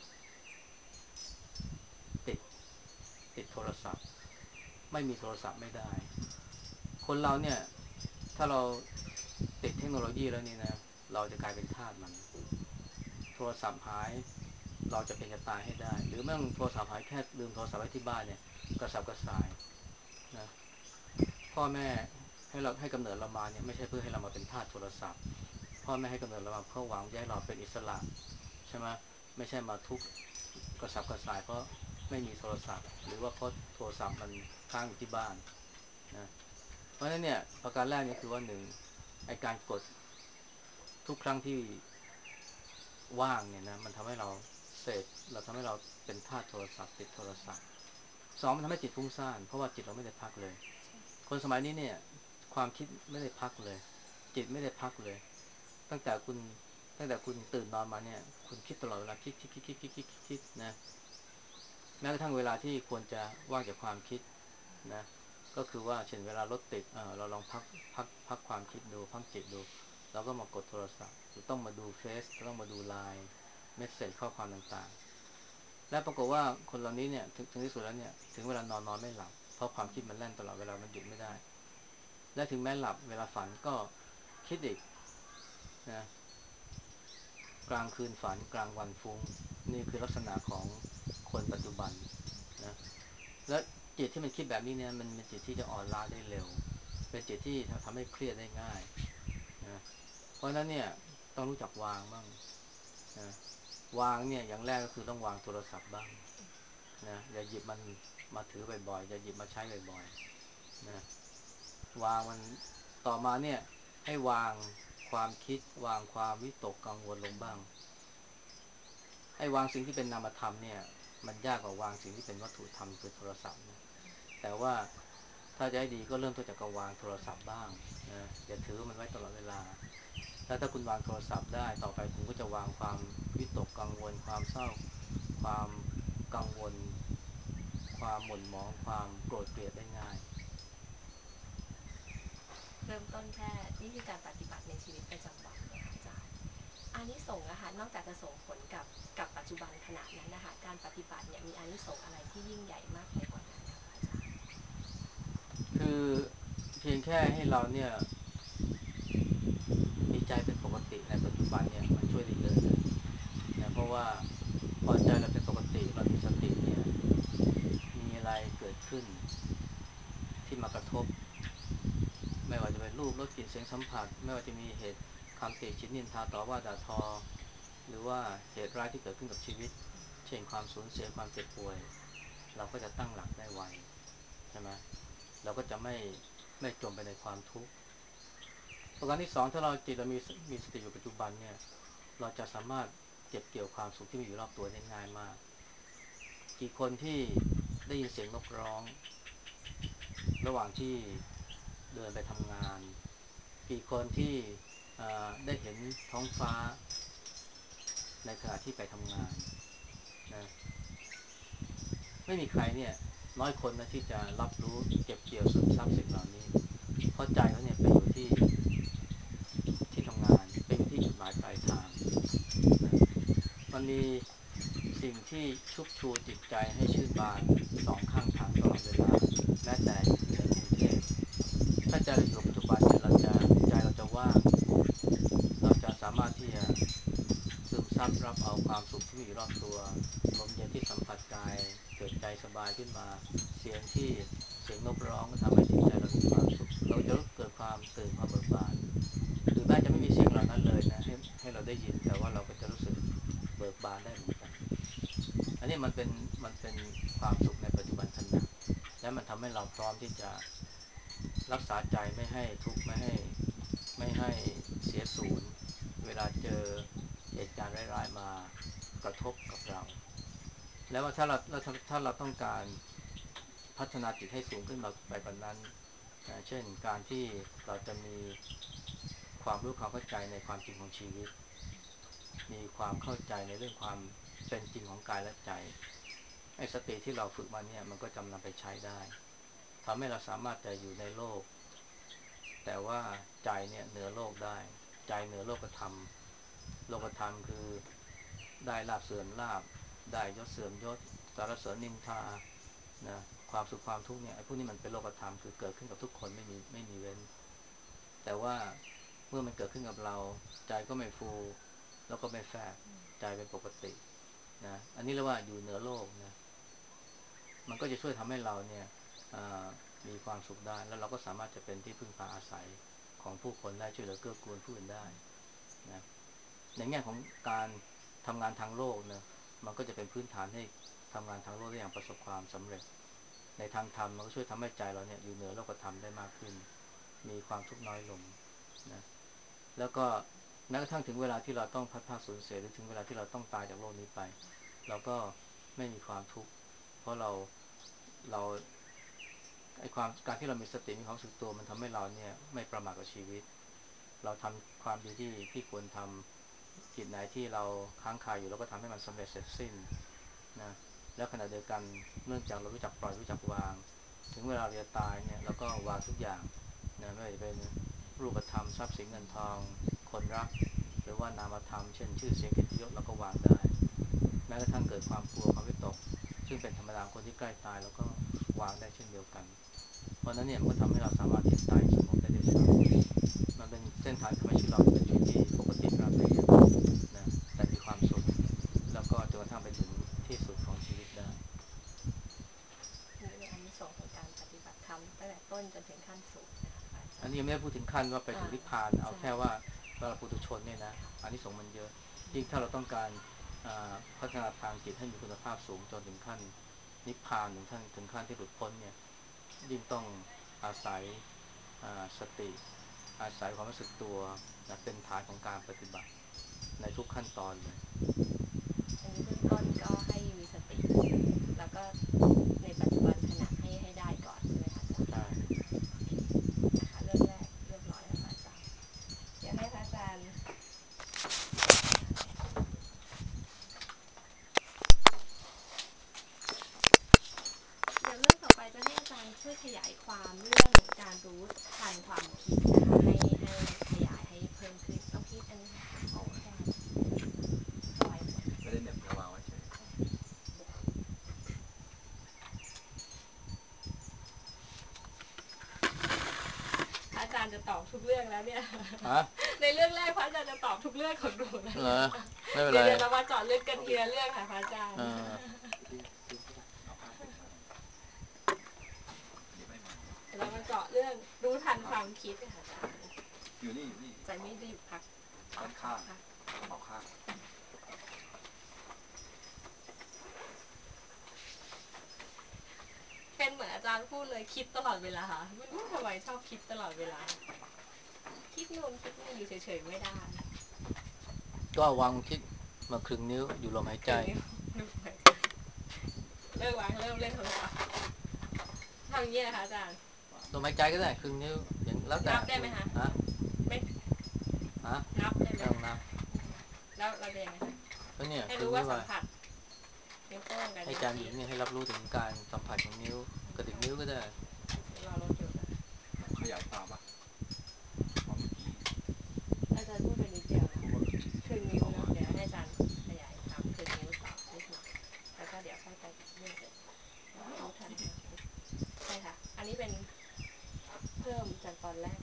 ติดติดโทรศัพท์ไม่มีโทรศัพท์ไม่ได้คนเราเนี่ยถ้าเราติดเทคโนโลยีแล้วนี่นะเราจะกลายเป็นทาสมันโทรศัพท์หายเราจะเป็นจะตายให้ได้หรือแม้โทรศัพท์หายแค่ลืมโทรศัพท์ไว้ที่บ้านเนี่ยกระสับกระส่ายนะพ่อแม่ให้กำเนิดเรามาเนี่ยไม่ใช่เพื่อให้เรามาเป็นทาสโทรศัพท์พ่อแม่ให้กำเนิดเรามาเพื่อหวังจะให้เราเป็นอิสระใช่ไหมไม่ใช่มาทุกข์กระสับกระส่ายเพราะไม่มีโทรศัพท์หรือว่าเพราะโทรศัพท์มันค้างอยู่ที่บ้านนะเพราะฉะนั้นเนี่ยประการแรกเนี่ยคือว่าหนึ่งไอการกดทุกครั้งที่ว่างเนี่ยนะมันทำให้เราเสพเราทำให้เราเป็นทาสโทรศัพท์ติดโทรศัพท์สองมันทำให้จิตฟุ้งซ่านเพราะว่าจิตเราไม่ได้พักเลยคนสมัยนี้เนี่ยความคิดไม่ได้พักเลยจิตไม่ได้พักเลยตั้งแต่คุณตั้งแต่คุณตื่นนอนมาเนี่ยคุณคิดตลอดเวลาคิดนะแม้กระทั่งเวลาที่ควรจะว่างจากความคิดนะก็คือว่าเช่นเวลารถติดเราลองพักความคิดดูพักจิตดูเราก็มากดโทรศัพท์หรือต้องมาดูเฟซต้องมาดูไลน์เมสเซจข้อความต่างๆและปรากฏว่าคนเหล่านี้เนี่ยถึงที่สุดแล้วเนี่ยถึงเวลานอนไม่หลับเพราะความคิดมันแล่นตลอดเวลามันหยุดไม่ได้และถึงแม้หลับเวลาฝันก็คิดอีกนะกลางคืนฝันกลางวันฟุ้งนี่คือลักษณะของคนปัจจุบันนะและจิตที่มันคิดแบบนี้เนี่ยมันเป็นจิตที่จะอ่อนล้าได้เร็วเป็นจิตที่ทำให้เครียดได้ง่ายนะเพราะฉะนั้นเนี่ยต้องรู้จักวางบ้างนะวางเนี่ยอย่างแรกก็คือต้องวางโทรศัพท์บ้างนะอย่าหยิบมันมาถือบ่อยๆอย่าหยิบมาใช้บ่อยๆนะวางมันต่อมาเนี่ยให้วางความคิดวางความวิตกกังวลลงบ้างไอ้วางสิ่งที่เป็นนามธรรมเนี่ยมันยากกว่าวางสิ่งที่เป็นวัตถุธรรมคือโทรศัพท์นะแต่ว่าถ้าจะให้ดีก็เริ่มต้นจากการวางโทรศัพท์บ้างนะอย่าถือมันไว้ตลอดเวลาถ้าคุณวางโทรศัพท์ได้ต่อไปคุณก็จะวางความวิตกกังวลความเศร้าความกังวลความหม่นหมองความโกรธเกลียดได้ง่ายเริ่มต้นแค่นี่คือการปฏิบัติในชีวิตประจำวันเนี่ยค่ะอาจารย์อานิสงส์นะคะนอกจากจะส่งผลกับปัจจุบันขณะนั้นนะคะการปฏิบัติเนี่ยมีอานิสงส์อะไรที่ยิ่งใหญ่มากไปกว่านั้นนะคะอาจารย์คือเพียงแค่ให้เราเนี่ยมีใจเป็นปกติในปัจจุบันเนี่ยมันช่วยได้เยอะเลยนะเพราะว่าพอใจเราเป็นปกติเรามีสติเนี่ยมีอะไรเกิดขึ้นที่มากระทบไม่ว่าจะเป็นรูปรสกลิ่นเสียงสัมผัสไม่ว่าจะมีเหตุคำติชินนินทาต่อว่าด่าทอหรือว่าเหตุร้ายที่เกิดขึ้นกับชีวิตเช่นความสูญเสียความเจ็บป่วยเราก็จะตั้งหลักได้ไวใช่ไหมเราก็จะไม่จมไปในความทุกข์ประการที่สองถ้าเราจิตเรามีสติอยู่ปัจจุบันเนี่ยเราจะสามารถเก็บเกี่ยวความสุขที่มีอยู่รอบตัวได้ง่ายมากกี่คนที่ได้ยินเสียงนกร้องระหว่างที่เดินไปทำงานกี่คนที่ได้เห็นท้องฟ้าในขณะที่ไปทำงานนะไม่มีใครเนี่ยน้อยคนนะที่จะรับรู้เก็บเกี่ยวซึมซับสิ่งเหล่านี้เพราะใจเขาเนี่ยไปอยู่ที่ทำงานไปอยู่ที่จุดหมายปลายทางนะมันมีสิ่งที่ชุบชูจิตใจให้ชื่นบานสองข้างทางตลอดเวลาแม้แต่อยู่ในกรุงเทพถ้าใจเราอยู่ปัจจุบันเนี่ยใจเราจะว่างเราจะสามารถที่จะซึมซับรับเอาความสุขที่มีอยู่รอบตัวลมเย็นที่สัมผัสกายเกิดใจสบายขึ้นมาเสียงที่เสียงนกร้องก็ทำให้จิตใจเรามีความสุขเราจะรู้เกิดความตื่นความเบิกบานหรือแม้จะไม่มีเสียงเหล่านั้นเลยนะให้เราได้ยินแต่ว่าเราก็จะรู้สึกเบิกบานได้เหมือนกันอันนี้มันเป็นความสุขในปัจจุบันขณะและมันทำให้เราพร้อมที่จะรักษาใจไม่ให้ทุกข์ไม่ให้เสียศูนย์เวลาเจอเหตุการณ์ร้ายๆมากระทบกับเราแล้วว่าถ้าเราต้องการพัฒนาจิตให้สูงขึ้นมาไปกว่านั้นนะเช่นการที่เราจะมีความรู้ความเข้าใจในความจริงของชีวิตมีความเข้าใจในเรื่องความเป็นจริงของกายและใจไอ้สติที่เราฝึกมาเนี่ยมันก็จำนำไปใช้ได้ทำให้เราสามารถจะอยู่ในโลกแต่ว่าใจเนี่ยเหนือโลกได้ใจเหนือโลกธรรมโลกธรรมคือได้ลาภเสื่อมลาภได้ยศเสื่อมยศสารเสริญนินทานะความสุขความทุกข์เนี่ยไอ้พวกนี้มันเป็นโลกธรรมคือเกิดขึ้นกับทุกคนไม่มีเว้นแต่ว่าเมื่อมันเกิดขึ้นกับเราใจก็ไม่ฟูแล้วก็ไม่แฝงใจเป็นปกตินะอันนี้เรียกว่าอยู่เหนือโลกนะมันก็จะช่วยทำให้เราเนี่ยมีความสุขได้แล้วเราก็สามารถจะเป็นที่พึ่งพาอาศัยของผู้คนได้ช่วยเหลือเกื้อกูลผู้อื่นได้นะในแง่ของการทำงานทางโลกนะมันก็จะเป็นพื้นฐานให้ทำงานทางโลกได้อย่างประสบความสำเร็จในทางธรรมมันก็ช่วยทำให้ใจเราเนี่ยอยู่เหนือโลกธรรมได้มากขึ้นมีความทุกข์น้อยลงนะแล้วก็แม้กระทั่งถึงเวลาที่เราต้องพัดพรากสูญเสียหรือถึงเวลาที่เราต้องตายจากโลกนี้ไปเราก็ไม่มีความทุกข์เพราะเราไอ้ความการที่เรามีสติมีความรู้สึกตัวมันทำให้เราเนี่ยไม่ประมาทกับชีวิตเราทำความดีที่ควรทำกิจไหนที่เราค้างคาอยู่เราก็ทำให้มันสำเร็จเสร็จสิ้นนะแล้วขณะเดียวกันเนื่องจากเรารู้จักปล่อยรู้จักวางถึงเวลาเราจะตายเนี่ยเราก็วางทุกอย่างนะไม่ว่าจะเป็นรูปธรรมทรัพย์สินเงินทองคนรักหรือว่านามธรรมเช่นชื่อเสียงเกียรติยศเราก็วางได้แม้กระทั่งเกิดความกลัวความวิตกซึ่งเป็นธรรมดาคนที่ใกล้ตายเราก็วางได้เช่นเดียวกันเพราะนั้นเนี่ยมันก็ทำให้เราสามารถที่จะตายสงบได้ด้วยซ้ำมันเป็นเส้นทางทำให้ชีวิตเราเป็นชีวิตที่ปกติราบรื่นนะแต่มีความสุขแล้วก็จนกระทั่งไปถึงที่สุดของชีวิตได้นี่เป็นอานิสงส์ของการปฏิบัติธรรมตั้งแต่ต้นจนถึงขั้นสูงนะคะอาจารย์อันนี้ยังไม่ได้พูดถึงขั้นว่าไปถึงนิพพานเอาใช่แค่ว่าสำหรับปุถุชนเนี่ยนะอานิสงส์มันเยอะยิ่งถ้าเราต้องการพัฒนาทางจิตให้มีคุณภาพสูงจนถึงขั้นนิพพานถึงขั้นที่หลุดพ้นเนี่ยยิ่งต้องอาศัยสติอาศัยความรู้สึกตัวนะเป็นฐานของการปฏิบัติในทุกขั้นตอนเลยอันนี้เบื้องต้นก็ให้มีสติแล้วก็ในปัจจุบันขณะให้ได้ก่อนใช่ไหมคะอาจารย์ใช่นะคะเรื่องแรกเรียบร้อยแล้วค่ะอาจารย์เดี๋ยวให้พระอาจารย์เดี๋ยวเรื่องต่อไปจะให้อาจารย์ช่วยขยายความเรื่องการรู้ทันความคิดนะคะให้ขยายให้เพิ่มขึ้นต้องคิดอันนี้โอเคไว้หมดไม่ได้เหน็บแค่วางไว้เฉยพระอาจารย์จะตอบทุกเรื่องแล้วเนี่ยฮะในเรื่องแรกพระอาจารย์จะตอบทุกเรื่องของหนูแล้วเหรอไม่เป็นไรเดี๋ยวเรามาเจาะเรื่องกันทีละเรื่องค่ะพระอาจารย์เออเดี๋ยวเรามาเจาะเรื่องรู้ทันความคิดค่ะอาจารย์อยู่นี่ใจไม่ได้อยู่พักด้านข้างเอาข้างเป็นเหมือนอาจารย์พูดเลยคิดตลอดเวลาไม่รู้ทำไมชอบคิดตลอดเวลาคิดนู่นคิดนี่อยู่เฉยๆไม่ได้ก็วางคิดมาครึ่งนิ้วอยู่ลมหายใจคืนนี้เลิกวางเริ่มเล่นโทรศัพท์ทำอย่างนี้นะคะอาจารย์ลมหายใจก็ได้ครึ่งนิ้วอย่างแล้วแต่นับได้ไหมคะฮะไม่ฮะนับได้ไหมไม่ต้องนับแล้วเราจะยังไงคะก็เนี่ยให้รู้ครึ่งนิ้วไปว่าสัมผัสนิ้วโป้งกับให้นิ้วจานอยู่ชี้นี่ให้รับรู้ถึงการสัมผัสของนิ้วกระดิกนิ้วก็ได้รอรถอยู่นะขยายตาปะเพราะเมื่อกี้อาจารย์พูดไปนิดเดียวนะพูดว่าครึ่งนิ้วนะเดี๋ยวให้อาจารย์ขยายความครึ่งนิ้วต่อนิดหน่อยแล้วก็เดี๋ยวค่อยไปเรื่องอื่นรู้ทันความคิดใช่ค่ะอันนี้เป็นเพิ่มจากตอนแรก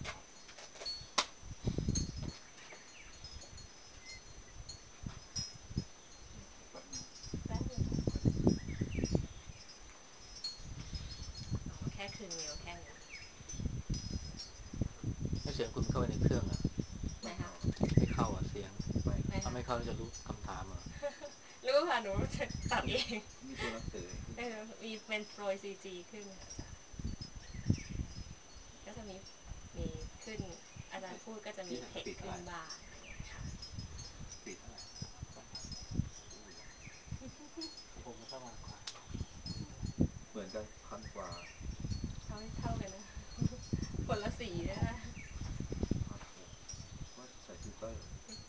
สียงคุณเข้าไปในเครื่องอ่ะไหนคะไม่เข้าอ่ะเสียงถ้าไหนคะไม่เข้าจะรู้คำถามเหรอรู้ค่ะหนูตัดเองมีตัวหนังสือขึ้นมีเป็นโปรยซีจีขึ้นค่ะอาจารย์ก็จะมีขึ้นอาจารย์พูดก็จะมีที่สเทคปีดเท่าไหร่ขึ้นบ้างอะไรอย่างเงี้ยค่ะสปีดเท่าไหร่2,000 ผมก็ประมาณกว่าเหมือนกัน1,000 กว่าเอาให้เท่ากันนะคนละสีนะคะ 1,600ว่าใส่ฟิลเตอร์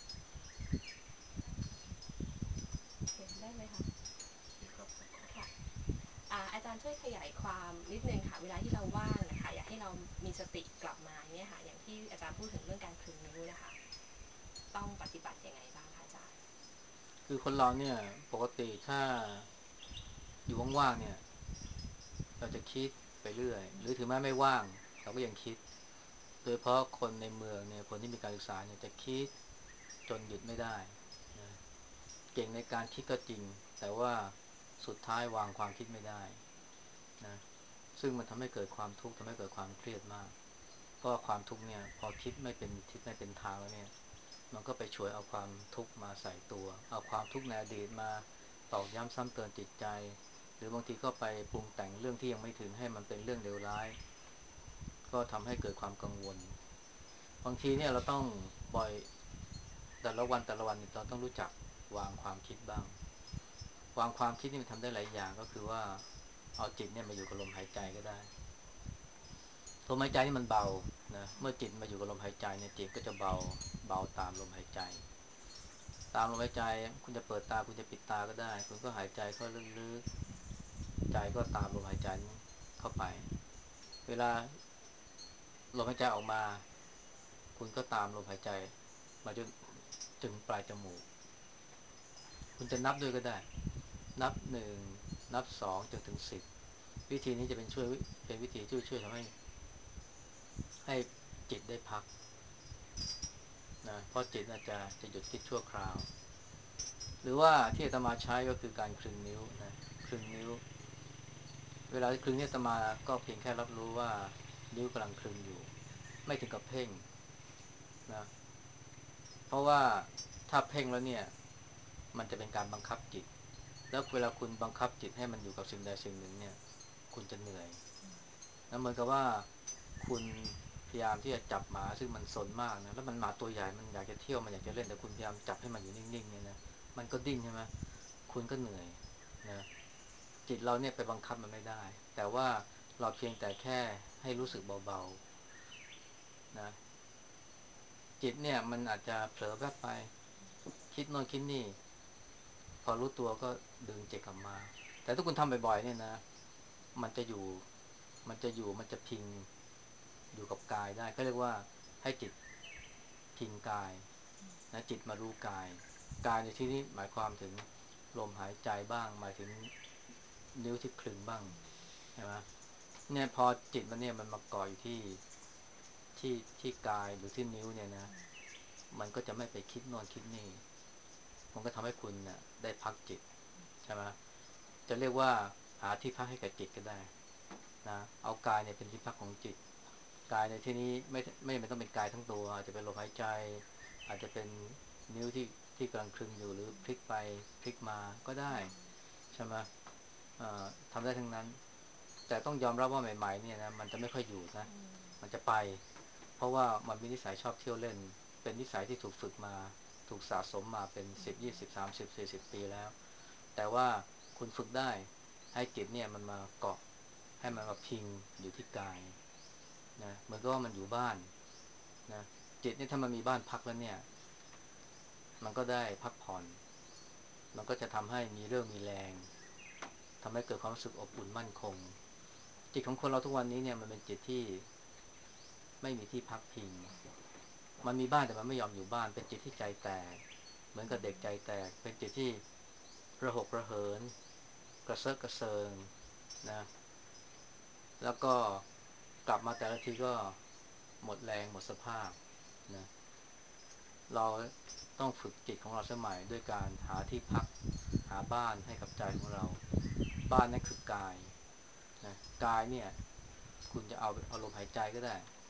เห็นได้ไหมคะครับค่ะอาจารย์ช่วยขยายความนิดนึงค่ะเวลาที่เราว่างนะคะอยากให้เรามีสติกลับมาเนี่ยค่ะอย่างที่อาจารย์พูดถึงเรื่องการคลึงนิ้วนะคะต้องปฏิบัติยังไงบ้างคะอาจารย์คือคนเราเนี่ยปกติถ้าอยู่ว่างๆเนี่ยเราจะคิดไปเรื่อยหรือถึงแม้ไม่ว่างเราก็ยังคิดโดยเฉพาะคนในเมืองเนี่ยคนที่มีการศึกษาเนี่ยจะคิดจนหยุดไม่ได้นะเก่งในการคิดก็จริงแต่ว่าสุดท้ายวางความคิดไม่ได้นะซึ่งมันทำให้เกิดความทุกข์ทำให้เกิดความเครียดมากเพราะความทุกข์เนี่ยพอคิดไม่เป็นทิศไม่เป็นทางแล้วเนี่ยมันก็ไปฉวยเอาความทุกข์มาใส่ตัวเอาความทุกข์ในอดีตมาตอกย้ำซ้ำเตือนจิตใจหรือบางทีก็ไปปรุงแต่งเรื่องที่ยังไม่ถึงให้มันเป็นเรื่องเลวร้ายก็ทำให้เกิดความกังวลบางทีเนี่ยเราต้องปล่อยแต่ละวันเราต้องรู้จักวางความคิดบ้างวางความคิดนี่มันทำได้หลายอย่างก็คือว่าเอาจิตเนี่ยมาอยู่กับลมหายใจก็ได้ลมหายใจนี่มันเบานะเมื่อจิตมาอยู่กับลมหายใจเนี่ยจิตก็จะเบาตามลมหายใจตามลมหายใจคุณจะเปิดตาคุณจะปิดตาก็ได้คุณก็หายใจเข้าลึกๆใจก็ตามลมหายใจเข้าไปเวลาลมหายใจออกมาคุณก็ตามลมหายใจมาจนถึงปลายจมูกคุณจะนับด้วยก็ได้นับ1นับ2จนถึง10วิธีนี้จะเป็นวิธีที่ช่วยทำให้จิตได้พักนะเพราะจิตอาจจะหยุดคิดชั่วคราวหรือว่าที่อาตมาใช้ก็คือการคลึงนิ้วนะคลึงนิ้วเวลาคลึงนิ้วอาตมาก็เพียงแค่รับรู้ว่านิ้วกำลังคลึงอยู่ไม่ถึงกับเพ่งนะเพราะว่าถ้าเพ่งแล้วเนี่ยมันจะเป็นการบังคับจิตแล้วเวลาคุณบังคับจิตให้มันอยู่กับสิ่งใดสิ่งหนึ่งเนี่ยคุณจะเหนื่อยนะเหมือนกับว่าคุณพยายามที่จะจับหมาซึ่งมันซนมากนะแล้วมันหมาตัวใหญ่มันอยากจะเที่ยวมันอยากจะเล่นแต่คุณพยายามจับให้มันอยู่นิ่งๆเนี่ยนะมันก็ดิ้นใช่ไหมคุณก็เหนื่อยนะจิตเราเนี่ยไปบังคับมันไม่ได้แต่ว่าเราเพียงแต่แค่ให้รู้สึกเบาๆนะจิตเนี่ยมันอาจจะเผลอแวบไปคิดโน่นคิดนี่พอรู้ตัวก็ดึงจิตกลับมาแต่ถ้าคุณทำบ่อยๆเนี่ยนะมันจะอยู่มันจะพิงอยู่กับกายได้เขาเรียกว่าให้จิตพิงกายนะจิตมารู้กายกายในที่นี้หมายความถึงลมหายใจบ้างหมายถึงนิ้วที่คลึงบ้างใช่ไหมเนี่ยพอจิตมันเนี่ยมันมาเกาะอยู่ที่กายหรือที่นิ้วเนี่ยนะมันก็จะไม่ไปคิดโน่นคิดนี่มันก็ทำให้คุณเนี่ยได้พักจิตใช่ไหมจะเรียกว่าหาที่พักให้กับจิตก็ได้นะเอากายเนี่ยเป็นที่พักของจิตกายในที่นี้ไม่ต้องเป็นกายทั้งตัวอาจจะเป็นลมหายใจอาจจะเป็นนิ้วที่กำลังคลึงอยู่หรือพลิกไปพลิกมาก็ได้ใช่ไหมทำได้ทั้งนั้นแต่ต้องยอมรับว่าใหม่ๆเนี่ยนะมันจะไม่ค่อยอยู่นะมันจะไปเพราะว่ามันมีนิสัยชอบเที่ยวเล่นเป็นนิสัยที่ถูกฝึกมาถูกสะสมมาเป็น10 20 30 40 ปีแล้วแต่ว่าคุณฝึกได้ให้จิตเนี่ยมันมาเกาะให้มันมาพิงอยู่ที่กายนะเหมือนกับว่ามันอยู่บ้านนะจิตเนี่ยถ้ามันมีบ้านพักแล้วเนี่ยมันก็ได้พักผ่อนมันก็จะทำให้มีเรื่องมีแรงทำให้เกิดความรู้สึกอบอุ่นมั่นคงจิตของคนเราทุกวันนี้เนี่ยมันเป็นจิตที่ไม่มีที่พักพิงมันมีบ้านแต่มันไม่ยอมอยู่บ้านเป็นจิตที่ใจแตกเหมือนกับเด็กใจแตกเป็นจิตที่ระหกระเหินกระเซาะกระเซิงนะแล้วก็กลับมาแต่ละทีก็หมดแรงหมดสภาพนะเราต้องฝึกจิตของเราสมัยด้วยการหาที่พักหาบ้านให้กับใจของเราบ้านนั่นคือกายนะกายเนี่ยคุณจะเอาลมหายใจก็ได้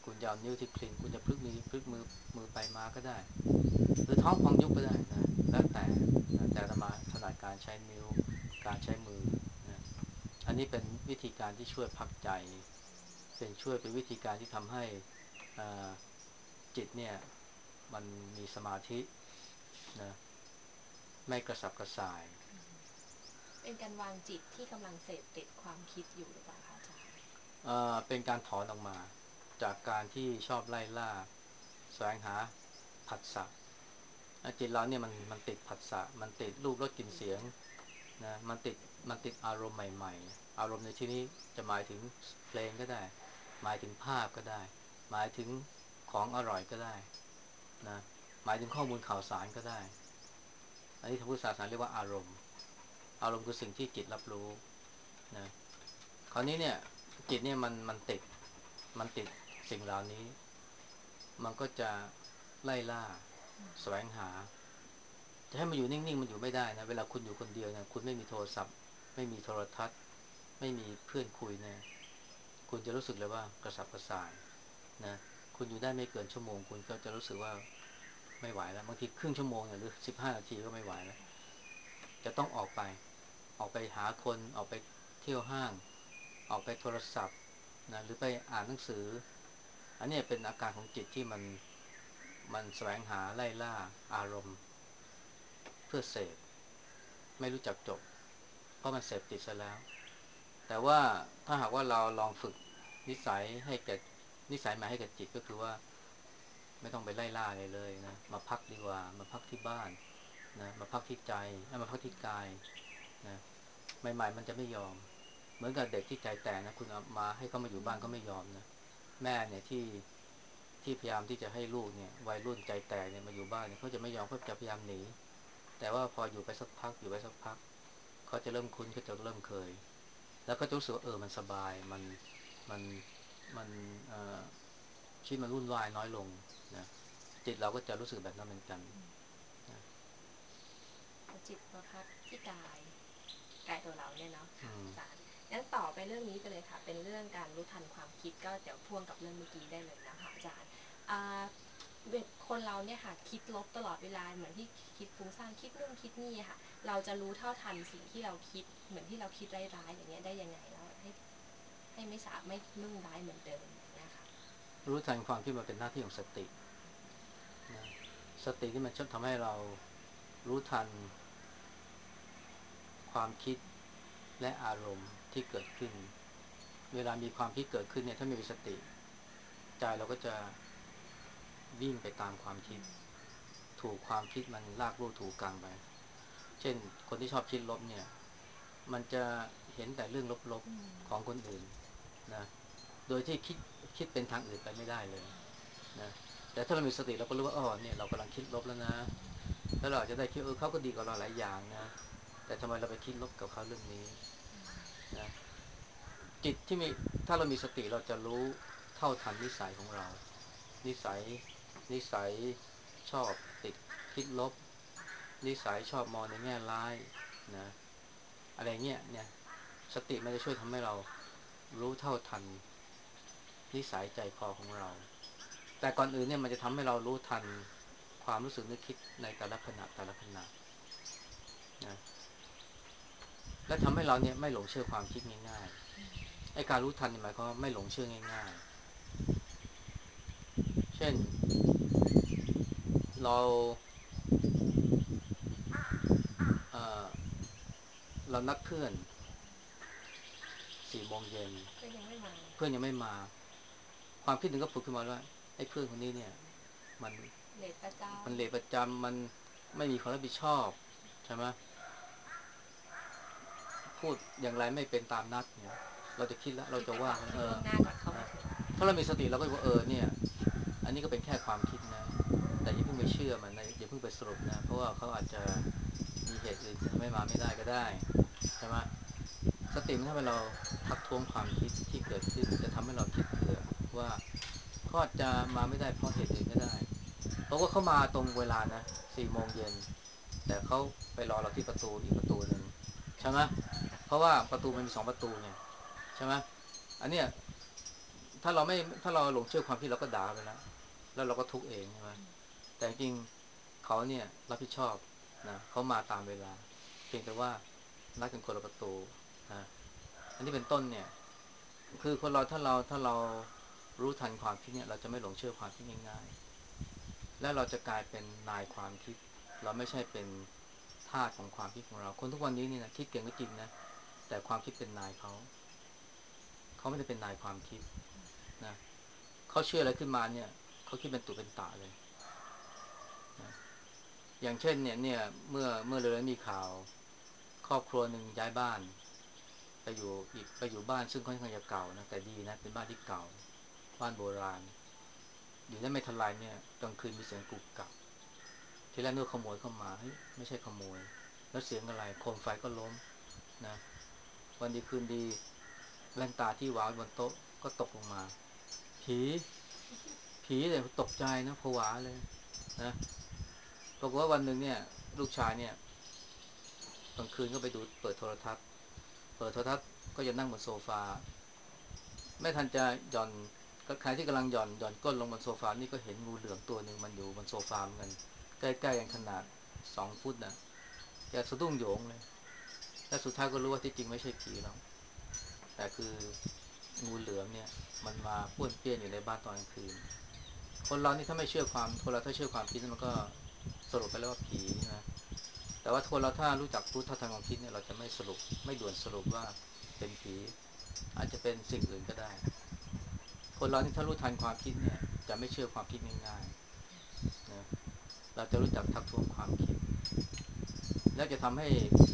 คุณจะเอานิ้วที่คลิงคุณจะพลึกมือไปมาก็ได้หรือท้องพองยุบก็ได้นะแล้วแต่นะแต่อาตมาถนัดการใช้นิ้วการใช้มือนะอันนี้เป็นวิธีการที่ช่วยพักใจเป็นวิธีการที่ทำให้อ่าจิตเนี่ยมันมีสมาธินะไม่กระสับกระส่ายเป็นการวางจิตที่กำลังเสพติดความคิดอยู่หรือเปล่าคะอาจารย์เป็นการถอนออกมาจากการที่ชอบไล่ล่าแสวงหาผัสสะจิตเราเนี่ยมันติดผัสสะมันติดรูปรสกลิ่นเสียงนะมันติดอารมณ์ใหม่ๆอารมณ์ในที่นี้จะหมายถึงเพลงก็ได้หมายถึงภาพก็ได้หมายถึงของอร่อยก็ได้นะหมายถึงข้อมูลข่าวสารก็ได้อันนี้ทางพุทธศาสนาเรียกว่าอารมณ์คือสิ่งที่จิตรับรู้นะคราวนี้เนี่ยจิตเนี่ยมันติดสิ่งเหล่านี้มันก็จะไล่ล่าแสวงหาจะให้มันอยู่นิ่งๆมันอยู่ไม่ได้นะเวลาคุณอยู่คนเดียวเนี่ยคุณไม่มีโทรศัพท์ไม่มีโทรทัศน์ไม่มีเพื่อนคุยเนี่ยคุณจะรู้สึกเลยว่ากระสับกระส่ายนะคุณอยู่ได้ไม่เกินชั่วโมงคุณก็จะรู้สึกว่าไม่ไหวแล้วบางทีครึ่งชั่วโมงเนี่ยหรือ15 นาทีก็ไม่ไหวแล้วจะต้องออกไปหาคนออกไปเที่ยวห้างออกไปโทรศัพท์นะหรือไปอ่านหนังสืออันนี้เป็นอาการของจิตที่มันแสวงหาไล่ล่าอารมณ์เพื่อเสพไม่รู้จักจบเพราะมันเสพติดซะแล้วแต่ว่าถ้าหากว่าเราลองฝึกนิสัยให้แก่นิสัยใหม่ให้กับจิตก็คือว่าไม่ต้องไปไล่ล่าอะไรเลยนะมาพักดีกว่ามาพักที่บ้านนะมาพักที่ใจมาพักที่กายนะใหม่ๆมันจะไม่ยอมเหมือนกับเด็กที่ใจแตกนะคุณเอามาให้เขามาอยู่บ้านก็ไม่ยอมนะแม่เนี่ยที่พยายามที่จะให้ลูกเนี่ยวัยรุ่นใจแตกเนี่ยมาอยู่บ้านเนี่ยเขาจะไม่ยอมเขาจะพยายามหนีแต่ว่าพออยู่ไปสักพักเขาจะเริ่มคุ้นเขาจะเริ่มเคยแล้วก็จะรู้สึกว่ามันสบายมันมันเอ่อชีวิตมันวุ่นวายน้อยลงนะจิตเราก็จะรู้สึกแบบนั้นเหมือนกันนะจิตมาพักที่กายตัวเราเนี่ยเนาะอืค่ะมอาจารย์งั้นต่อไปเรื่องนี้ไปเลยค่ะเป็นเรื่องการรู้ทันความคิดก็เดี๋ยวพ่วงกับเรื่องเมื่อกี้ได้เลยนะคะอาจารย์อ่าคนเราเนี่ยค่ะคิดลบตลอดเวลาเหมือนที่คิดฟุ้งซ่านคิดนู่นคิดนี่ค่ะเราจะรู้เท่าทันสิ่งที่เราคิดเหมือนที่เราคิดร้ายๆอย่างเงี้ยได้ยังไงแล้วให้ไม่นุ่งร้ายเหมือนเดิมอย่างเงี้ยค่ะรู้ทันความคิดมันเป็นหน้าที่ของสตินะสติที่มันชอบทำให้เรารู้ทันความคิดและอารมณ์ที่เกิดขึ้นเวลามีความคิดเกิดขึ้นเนี่ยถ้าไม่มีสติใจเราก็จะวิ่งไปตามความคิดถูกความคิดมันลากลู่ถูกกลางไปเช่นคนที่ชอบคิดลบเนี่ยมันจะเห็นแต่เรื่องลบๆของคนอื่นนะโดยที่คิดเป็นทางอื่นไปไม่ได้เลยนะแต่ถ้าเรามีสติเราก็รู้ว่าเนี่ยเรากำลังคิดลบแล้วนะแล้วเราอาจจะได้คิดเขาก็ดีกว่าเราหลายอย่างนะแต่ทำไมเราไปคิดลบกับเขาเรื่องนี้นะจิตที่มีถ้าเรามีสติเราจะรู้เท่าทันนิสัยของเรานิสัยนิสัยชอบติดคิดลบนิสัยชอบมองในแง่ร้ายนะอะไรเงี้ยเนี่ยสติมันจะช่วยทำให้เรารู้เท่าทันนิสัยใจคอของเราแต่ก่อนอื่นเนี่ยมันจะทำให้เรารู้ทันความรู้สึกนึกคิดในแต่ละขณะนะและทำให้เราเนี่ยไม่หลงเชื่อความคิดง่ายๆไอ้การรู้ทันหมายความว่าไม่หลงเชื่อง่ายๆเช่นเราเอ่อเรานัดเพื่อน4 โมงเย็นก็ยังไม่มาเพื่อนยังไม่มาความคิดหนึ่งก็ผุดขึ้นมาว่าไอ้เพื่อนคนนี้เนี่ยมันเลทประจมันเลทประจำมันไม่มีความรับผิดชอบใช่ไหมพูดอย่างไรไม่เป็นตามนัดเนี่ยเราจะคิดแล้วำคิดไปเราจะว่าก่อนคิดล่วงหน้าก่อนเขามาถึงถ้าเรามีสติเราก็จะว่าเนี่ยอันนี้ก็เป็นแค่ความคิดนะแต่อย่าเพิ่งไปเชื่อมันนะอย่าเพิ่งไปสรุปนะเพราะว่าเขาอาจจะมีเหตุอื่นที่ทำให้มาไม่ได้ก็ได้ใช่ไหมสติมันทำให้เราทักท้วงความคิดที่เกิดขึ้นจะทำให้เราคิดเผื่อว่าเขาอาจจะมาไม่ได้เพราะเหตุอื่นก็ได้เพราะว่าเขามาตรงเวลานะ4 โมงเย็นแต่เขาไปรอเราที่ประตูอีกประตูหนึ่งใช่ไหมเพราะว่าประตูมันมี2 ประตูไงใช่ไหมอันเนี้ยถ้าเราไม่ถ้าเราหลงเชื่อความคิดเราก็ด่าไปแล้วเราก็ทุกข์เองใช่ไหมแต่จริงเขาเนี่ยรับผิดชอบนะเขามาตามเวลาเพียงแต่ว่านัดกันคนละประตูนะอันนี้เป็นต้นเนี่ยคือคนเราถ้าเรารู้ทันความคิดเนี่ยเราจะไม่หลงเชื่อความคิดง่ายๆและเราจะกลายเป็นนายความคิดเราไม่ใช่เป็นทาสของความคิดของเราคนทุกวันนี้นี่นะคิดเก่งก็จริงนะแต่ความคิดเป็นนายเขาไม่ได้เป็นนายความคิดนะเขาเชื่ออะไรขึ้นมาเนี่ยเขาคิดเป็นตุเป็นตะเลยนะอย่างเช่นเนี่ยเมื่อเร็วๆมีข่าวครอบครัวหนึ่งย้ายบ้านไปอยู่บ้านซึ่งค่อนข้างจะเก่านะแต่ดีนะเป็นบ้านที่เก่าบ้านโบราณอยู่ได้ไม่ทันไรเนี่ยกลางคืนมีเสียงกุกกักทีแรกนึกว่าขโมยเข้ามาเฮ้ยไม่ใช่ขโมยแล้วเสียงอะไรโคมไฟก็ล้มนะวันดีคืนดีแว่นตาที่วางไว้บนโต๊ะก็ตกลงมาผีผีเลยตกใจนะผวาเลยนะปรากฏว่าวันหนึ่งเนี่ยลูกชายเนี่ยกลางคืนก็ไปดูเปิดโทรทัศน์ก็จะนั่งบนโซฟาไม่ทันจะหย่อนก็ใครที่กำลังหย่อนก้นลงบนโซฟานี่ก็เห็นงูเหลือมตัวหนึ่งมันอยู่บนโซฟาเหมือนกันใกล้ๆกันขนาด2 ฟุตนะแกสะดุ้งโหยงเลยและสุดท้ายก็รู้ว่าที่จริงไม่ใช่ผีหรอกแต่คืองูเหลือมเนี่ยมันมาป้วนเปี้ยนอยู่ในบ้านตอนกลางคืนคนเรานี่ถ้าไม่เชื่อความคนเราถ้าเชื่อความคิดมันก็สรุปไปแล้วว่าผีนะแต่ว่าคนเราถ้ารู้จักพุทธทางความคิดเนี่ยเราจะไม่ด่วนสรุปว่าเป็นผีอาจจะเป็นสิ่งอื่นก็ได้คนเรานี่ถ้ารู้ทันความคิดเนี่ยจะไม่เชื่อความคิดง่ายๆนะเราจะรู้จักทักท้วงความคิดและจะทำให้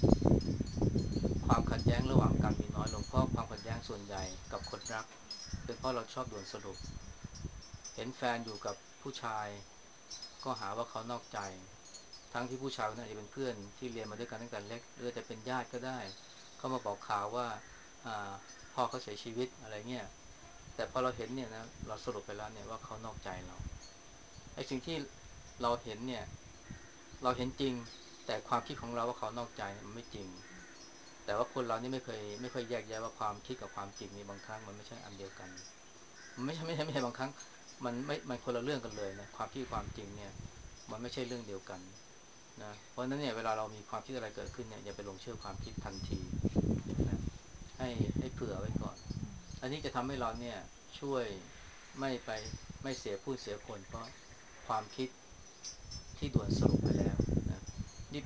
ความขัดแย้งระหว่างกันมีน้อยลงเพราะความขัดแย้งส่วนใหญ่กับคนรักเป็นเพราะเราชอบด่วนสรุปเห็นแฟนอยู่กับผู้ชายก็หาว่าเขานอกใจทั้งที่ผู้ชายคนนั้นอาจจะเป็นเพื่อนที่เรียนมาด้วยกันตั้งแต่เล็กหรือจะเป็นญาติก็ได้เขามาบอกข่าวว่าพ่อเขาเสียชีวิตอะไรเงี้ยแต่พอเราเห็นเนี่ยนะเราสรุปไปแล้วเนี่ยว่าเขานอกใจเราไอ้สิ่งที่เราเห็นเนี่ยเราเห็นจริงแต่ความคิดของเราว่าเขานอกใจมันไม่จริงแต่ว่าคนเรานี่ไม่เคยแยกแยะว่าความคิดกับความจริงนี่บางครั้งมันไม่ใช่อันเดียวกันมันไม่ใช่บางครั้งมันคนละเรื่องกันเลยนะความคิดความจริงเนี่ยมันไม่ใช่เรื่องเดียวกันนะเพราะฉะนั้นเนี่ยเวลาเรามีความคิดอะไรเกิดขึ้นเนี่ยอย่าไปหลงเชื่อความคิดทันทีนะให้ให้เผื่อไว้ก่อนอันนี้จะทำให้เราเนี่ยช่วยไม่ไปไม่เสียผู้เสียคนเพราะความคิดที่ด่วนสรุปไปแล้วนะนี่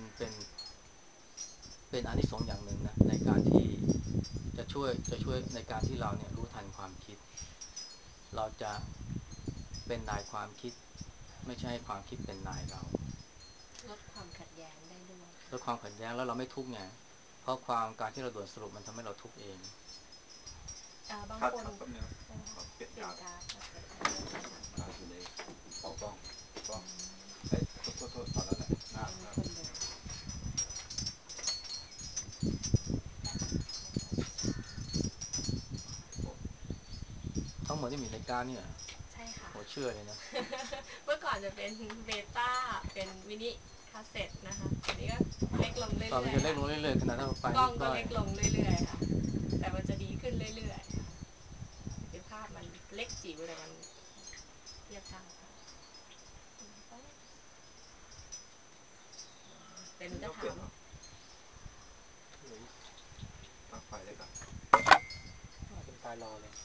เป็นอานิสงส์อย่างหนึ่งนะในการที่จะช่วยในการที่เราเนี่ยรู้ทันความคิดเราจะเป็นนายความคิดไม่ใช่ให้ความคิดเป็นนายเราลดความขัดแย้งได้ด้วยลดความขัดแย้งแล้วเราไม่ทุกข์ไงเพราะการที่เราด่วนสรุปมันทำให้เราทุกข์เองบางคนครับครับแป๊บนึงขอเปลี่ยนเปลี่ยนการ์ดการโอเคการ์ดอยู่ในเป่ากล้องเอ้ยโทษตอนนั้นแหละมีคนเดินทั้งหมดที่มีในการเนี่ยใช่ค่ะโหเชื่อเลยนะเมื่อก่อนจะเป็นเบต้าเป็นมินิคาสเซ็ตนะคะอันนี้ก็เล็กลงตอนมัเรื่อยๆค่ะนจะเล็กลงเรื่อยๆขนาดถ้าเราไปกล้องก็นิ้วก้อยเล็กลงเรื่อยๆค่ะแต่มันจะดีขึ้นเรื่อยๆค่ะคือภาพมันเล็กจิ๋วแต่มันเทียบเท่าค่ะแต่หนูนี่จะถามเราเปลี่ยนเหรอตั้งไฟได้ก่อนเป็นตายรอเลย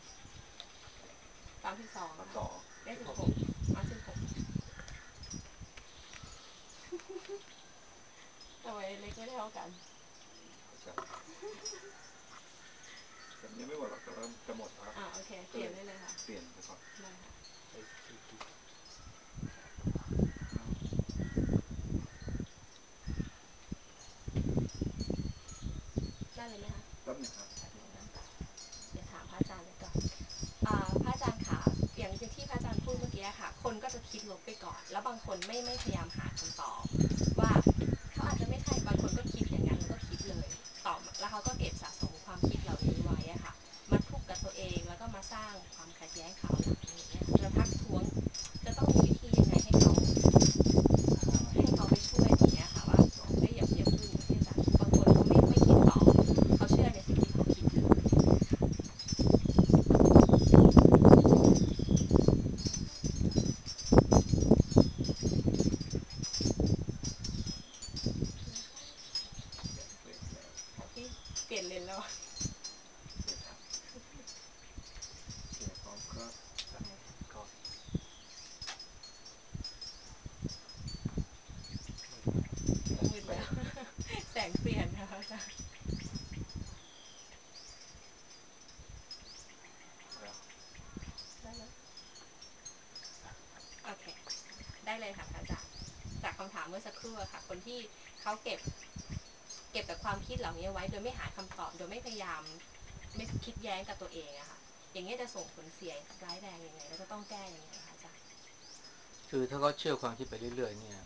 32ค่ะ 32 ได้1616ทำไมเล็กไม่เท่ากันเข้าใจแต่มันยังไม่หมดหรอกแต่ว่าจะหมดแล้วโอเคเปลี่ยนได้เลยค่ะเปลี่ยนไปก่อนได้ค่ะไอ้ที่ได้เลยไหมคะแป๊บนึงครับแบบนึงนะเดี๋ยวถามพระอาจารย์ไว้ก่อนพระอาจารย์ค่ะอย่างที่พระอาจารย์พูดเมื่อกี้ค่ะคนก็จะคิดลบไปก่อนแล้วบางคนไม่พยายามหาคำตอบว่าเขาอาจจะไม่ใช่บางคนก็คิดอย่างนั้นแล้วก็คิดเลยตอบแล้วเขาก็เก็บสะสมความคิดเหล่านี้ไว้อะค่ะมาทุกข์กับตัวเองแล้วก็มาสร้างความขัดแย้งคราวหลังอย่างเงี้ยจะทักท้วงจะต้องมีวิธียังไงให้เขาไปช่วยอย่างเงี้ยค่ะว่าอย่าพึ่งที่อาจารย์บางคนเขาไม่คิดต่อเขาเชื่อในสิ่งที่เขาคิดเลยได้ไหมโอเคได้เลยค่ะพระอาจารย์จากคำถามเมื่อสักครู่อะค่ะคนที่เขาเก็บแต่ความคิดเหล่านี้ไว้โดยไม่หาคำตอบโดยไม่พยายามไม่คิดแย้งกับตัวเองอะค่ะอย่างนี้จะส่งผลเสียร้ายแรงยังไงแล้วจะต้องแก้ยังไงคะอาจารย์คือถ้าเขาเชื่อความคิดไปเรื่อยๆเนี่ย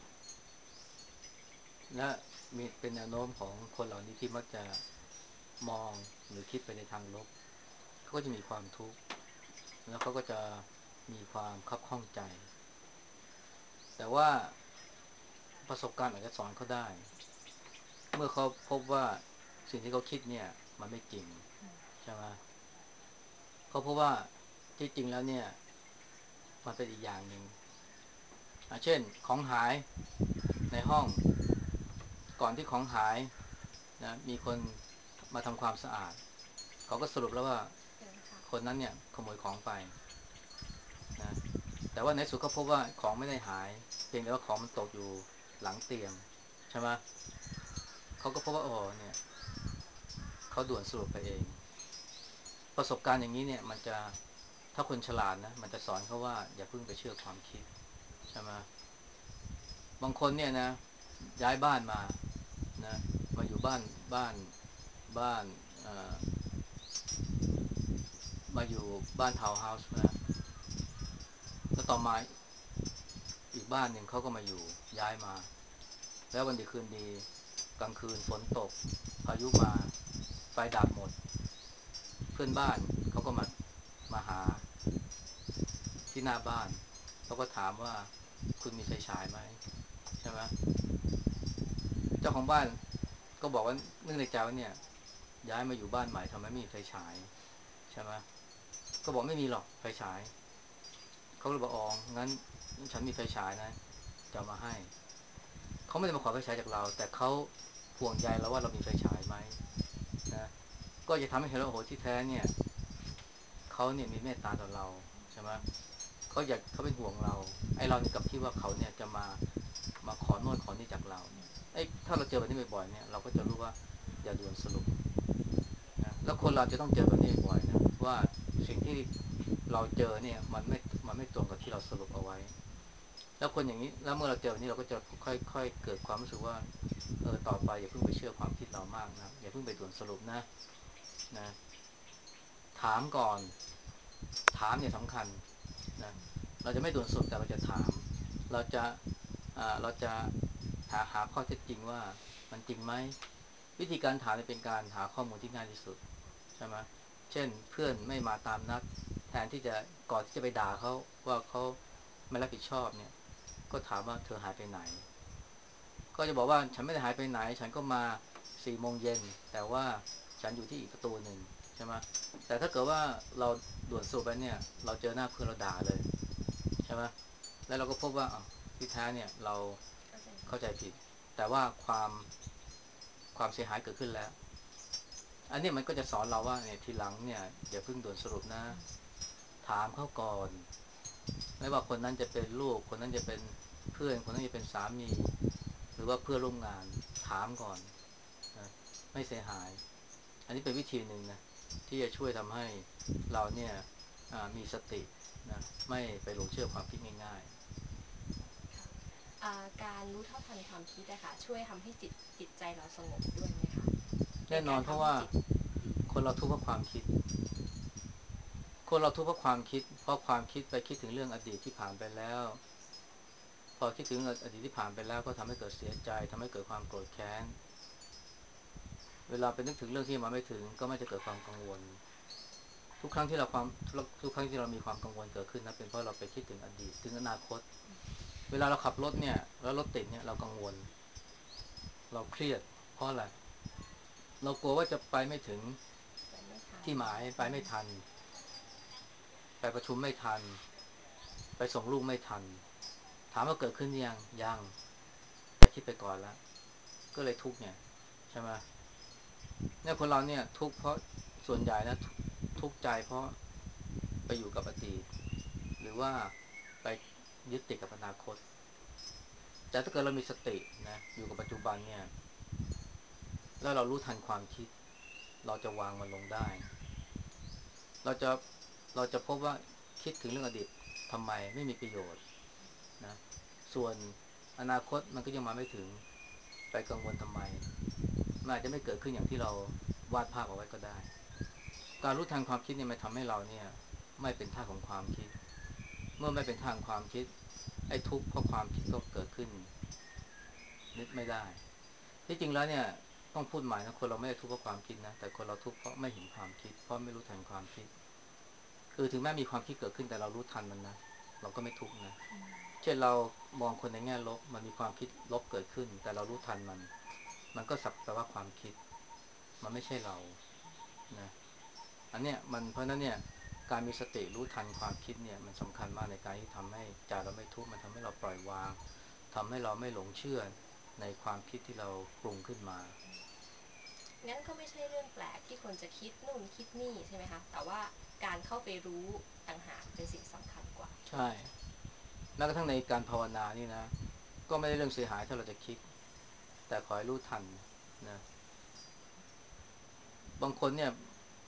และมีเป็นแนวโน้มของคนเหล่านี้ที่มักจะมองหรือคิดไปในทางลบเขาก็จะมีความทุกข์แล้วเขาก็จะมีความคับข้องใจแต่ว่าประสบการณ์อาจจะสอนเขาได้เมื่อเขาพบว่าสิ่งที่เขาคิดเนี่ยมันไม่จริงใช่ไหมเขาพบว่าที่จริงแล้วเนี่ยมันเป็นอีกอย่างหนึ่งเช่นของหายในห้องก่อนที่ของหายนะมีคนมาทำความสะอาดเขาก็สรุปแล้วว่าเชิญค่ะคนนั้นเนี่ยขโมยของไปนะแต่ว่าในสุดก็พบว่าของไม่ได้หายเพียงแต่ว่าของมันตกอยู่หลังเตียงใช่ไหมเขาก็พบว่าโอ้เนี่ยเขาด่วนสรุปไปเองประสบการณ์อย่างนี้เนี่ยมันจะถ้าคนฉลาดนะมันจะสอนเขาว่าอย่าเพิ่งไปเชื่อความคิดใช่ไหมบางคนเนี่ยนะย้ายบ้านมานะมาอยู่บ้านเอ่อมาอยู่บ้านทาวน์เฮาส์นะแล้วต่อมาอีกบ้านหนึ่งเขาก็มาอยู่ย้ายมาแล้ววันดีคืนดีกลางคืนฝนตกพายุมาไฟดับหมดเพื่อนบ้านเขาก็มาหาที่หน้าบ้านเขาก็ถามว่าคุณมีไฟฉายไหมใช่ไหมเจ้าของบ้านก็บอกว่านึกในใจว่าเนี่ยย้ายมาอยู่บ้านใหม่ทำไมไม่มีไฟฉายใช่ไหมก็บอกไม่มีหรอกไฟฉายเขาเลยบอกอ๋องั้นฉันมีไฟฉายนะจะเอามาให้เขาไม่ได้มาขอไฟฉายจากเราแต่เขาห่วงใยเราว่าเรามีไฟฉายไหมนะก็จะทำให้เห็นว่าโอ้โหที่แท้เนี่ยเขาเนี่ยมีเมตตาต่อเราใช่ไหมเขาเป็นห่วงเราไอ้เราเนี่ยกับที่ว่าเขาเนี่ยจะมาขอโน่นขอนี่จากเราเนี่ยถ้าเราเจอแบบนี้บ่อยๆเนี่ยเราก็จะรู้ว่าอย่าด่วนสรุปนะแล้วคนเราจะต้องเจอแบบนี้บ่อยๆนะว่าสิ่งที่เราเจอเนี่ยมันไม่ตรงกับที่เราสรุปเอาไว้แล้วคนอย่างนี้แล้วเมื่อเราเจอแบบนี้เราก็จะค่อยๆเกิดความรู้สึกว่าต่อไปอย่าเพิ่งไปเชื่อความคิดเรามากนะอย่าเพิ่งไปด่วนสรุปนะถามก่อนถามเนี่ยสำคัญนะเราจะไม่ด่วนสรุปแต่เราจะถามเราจะเราจะหาข้อเท็จจริงว่ามันจริงไหมวิธีการถามเนี่ยเป็นการหาข้อมูลที่ง่ายที่สุดใช่ไหมเช่นเพื่อนไม่มาตามนัดแทนที่จะก่อนที่จะไปด่าเขาว่าเขาไม่รับผิดชอบเนี่ยก็ถามว่าเธอหายไปไหนก็จะบอกว่าฉันไม่ได้หายไปไหนฉันก็มา4 โมงเย็นแต่ว่าฉันอยู่ที่อีกประตูหนึ่งใช่ไหมแต่ถ้าเกิดว่าเราด่วนสรุปไปเนี่ยเราเจอหน้าเพื่อนเราด่าเลยใช่ไหมแล้วเราก็พบว่าที่แท้เนี่ยเราเข้าใจผิดแต่ว่าความเสียหายเกิดขึ้นแล้วอันนี้มันก็จะสอนเราว่าเนี่ยทีหลังเนี่ยอย่าเพิ่งด่วนสรุปนะถามเขาก่อนไม่ว่าคนนั้นจะเป็นลูกคนนั้นจะเป็นเพื่อนคนนั้นจะเป็นสามีหรือว่าเพื่อนร่วมงานถามก่อนนะไม่เสียหายอันนี้เป็นวิธีหนึ่งนะที่จะช่วยทำให้เราเนี่ยมีสตินะไม่ไปหลงเชื่อความคิดง่ายการรู้เท่าทันความคิดอะค่ะช่วยทำให้จิตใจเราสงบด้วยไหมคะๆแน่นอในการนเพราะว่าทำให้จิตดีคนเราทุกข์เพราะความคิดคนเราทุกข์เพราะความคิดเพราะความคิดไปคิดถึงเรื่องอดีตที่ผ่านไปแล้วพอคิดถึงอดีตที่ผ่านไปแล้วก็ทำให้เกิดเสียใจทำให้เกิดความโกรธแค้นเวลาไปนึกถึงเรื่องที่มาไม่ถึงก็ไม่จะเกิดความกังวลทุกครั้งที่เราความทุกครั้งที่เรามีความกังวลเกิดขึ้นนะเป็นเพราะเราไปคิดถึงอดีตถึงอนาคตเวลาเราขับรถเนี่ยแล้วรถติดเนี่ยเรากังวลเราเครียดเพราะอะไรเรากลัวว่าจะไปไม่ถึงแต่ไม่ทันที่หมายไปไม่ทันไปประชุมไม่ทันไปส่งลูกไม่ทันถามว่าเกิดขึ้นยังแต่คิดไปก่อนแล้วก็เลยทุกข์เนี่ยใช่ไหมเนี่ยคนเราเนี่ยทุกข์เพราะส่วนใหญ่นะทุกข์ใจเพราะไปอยู่กับอดีตหรือว่าไปยึดติดกับอนาคตแต่ถ้าเกิดเรามีสตินะอยู่กับปัจจุบันเนี่ยแล้วเรารู้ทันความคิดเราจะวางมันลงได้เราจะเราจะพบว่าคิดถึงเรื่องอดีตทำไมไม่มีประโยชน์นะส่วนอนาคตมันก็ยังมาไม่ถึงไปกังวลทำไมมันอาจจะไม่เกิดขึ้นอย่างที่เราวาดภาพเอาไว้ก็ได้การรู้ทันความคิดเนี่ยมันทำให้เราเนี่ยไม่เป็นทาสของความคิดเมื่อไม่เป็นทาสของความคิดไอ้ทุกข์เพราะความคิดก็เกิดขึ้นนึกไม่ได้ที่จริงแล้วเนี่ยต้องพูดหมายนะคนเราไม่ได้ทุกข์เพราะความคิดนะแต่คนเราทุกข์เพราะไม่เห็นความคิดเพราะไม่รู้ทันความคิดคือถึงแม้มีความคิดเกิดขึ้นแต่เรารู้ทันมันนะเราก็ไม่ทุกข์นะเช่นเรามองคนในแง่ลบมันมีความคิดลบเกิดขึ้นแต่เรารู้ทันมันก็สักแต่ว่าความคิดมันไม่ใช่เรานะอันเนี้ยมันเพราะนั้นเนี่ยการมีสติรู้ทันความคิดเนี่ยมันสำคัญมากในการที่ทำให้ใจเราไม่ทุกข์มันทำให้เราปล่อยวางทำให้เราไม่หลงเชื่อในความคิดที่เราปรุงขึ้นมางั้นก็ไม่ใช่เรื่องแปลกที่คนจะคิดนู่นคิดนี่ใช่ไหมคะแต่ว่าการเข้าไปรู้ต่างหากเป็นสิ่งสำคัญกว่าใช่แม้กระทั่งในการภาวนานี่นะก็ไม่ได้เรื่องเสียหายถ้าเราจะคิดแต่ขอให้รู้ทันนะบางคนเนี่ย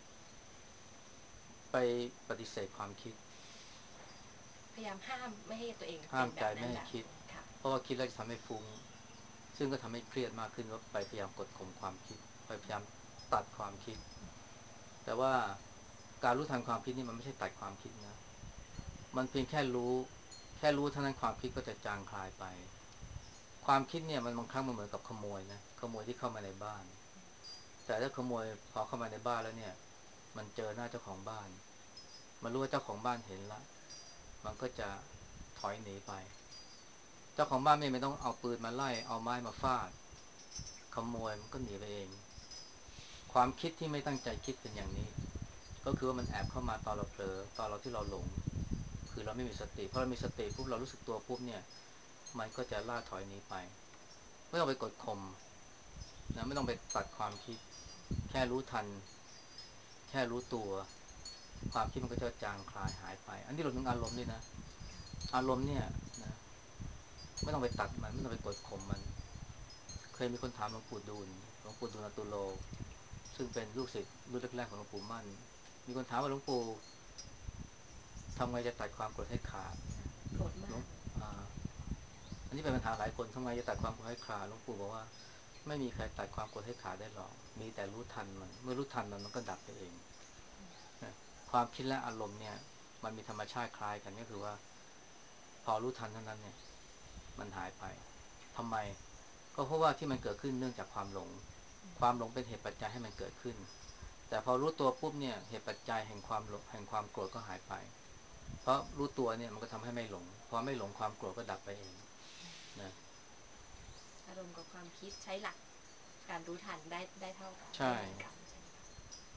ไปปฏิเสธความคิดพยายามห้ามไม่ให้ตัวเองห้ามใจเป็นแบบนั้นไม่ให้คิดแบบนี้ค่ะเพราะว่าคิดแล้วจะทำให้ฟุ้งซึ่งก็ทำให้เครียดมากขึ้นก็ไปพยายามกดข่มความคิดไปพยายามตัดความคิดแต่ว่าการรู้ทันความคิดนี่มันไม่ใช่ตัดความคิดนะมันเพียงแค่รู้เท่านั้นความคิดก็จะจางคลายไปความคิดเนี่ยมันบางครั้งมันเหมือนกับขโมยนะขโมยที่เข้ามาในบ้านแต่ถ้าขโมยพอเข้ามาในบ้านแล้วเนี่ยมันเจอหน้าเจ้าของบ้านมันรู้ว่าเจ้าของบ้านเห็นละมันก็จะถอยหนีไปเจ้าของบ้านไม่ต้องเอาปืนมาไล่เอาไม้มาฟาดขโมยมันก็หนีไปเองความคิดที่ไม่ตั้งใจคิดเป็นอย่างนี้ก็คือว่ามันแอบเข้ามาตอนเราเผลอตอนเราที่เราหลงคือเราไม่มีสติพอเรามีสติปุ๊บเรารู้สึกตัวปุ๊บเนี่ยมันก็จะล่าถอยหนีไปไม่ต้องไปกดข่มนะไม่ต้องไปตัดความคิดแค่รู้ทันแค่รู้ตัวความคิดมันก็จะจางคลายหายไปอันนี้รวมถึงอารมณ์ด้วยนะอารมณ์เนี่ยนะไม่ต้องไปตัดมันไม่ต้องไปกดข่มมันเคยมีคนถามหลวงปู่ดูลอตุโลซึ่งเป็นลูกศิษย์รุ่นแรกๆของหลวงปู่มั่นมีคนถามว่าหลวงปู่ทำไงจะตัดความโกรธให้ขาดโกรธหลวงมากเลยอ่าอันนี้เป็นปัญหาหลายคนทำไงจะตัดความโกรธให้ขาดหลวงปู่บอกว่าไม่มีใครตัดความโกรธให้ขาดได้หรอกมีแต่รู้ทันมันเมื่อรู้ทันมันก็ดับไปเองนะความคิดและอารมณ์เนี่ยมันมีธรรมชาติคล้ายกันก็คือว่าพอรู้ทันเท่านั้นเนี่ยมันหายไปทำไมก็เพราะว่าที่มันเกิดขึ้นเนื่องจากความหลงความหลงเป็นเหตุปัจจัยให้มันเกิดขึ้นแต่พอรู้ตัวปุ๊บเนี่ยเหตุปัจจัยแห่งความหลงแห่งความโกรธก็หายไปเพราะรู้ตัวเนี่ยมันก็ทำให้ไม่หลงพอไม่หลงความโกรธก็ดับไปเองนะอารมณ์กับความคิดใช้หลักการรู้ทันได้เท่ากันได้ใช่เหมือนกันใช่ไหมคะ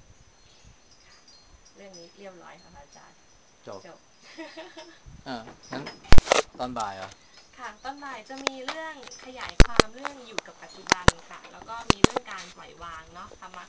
เรื่องนี้เรียบร้อยค่ะอาจารย์จบจบงั้นตอนบ่ายเหรอค่ะตอนบ่ายจะมีเรื่องขยายความเรื่องอยู่กับปัจจุบันค่ะแล้วก็มีเรื่องการปล่อยวางเนาะธรรมะ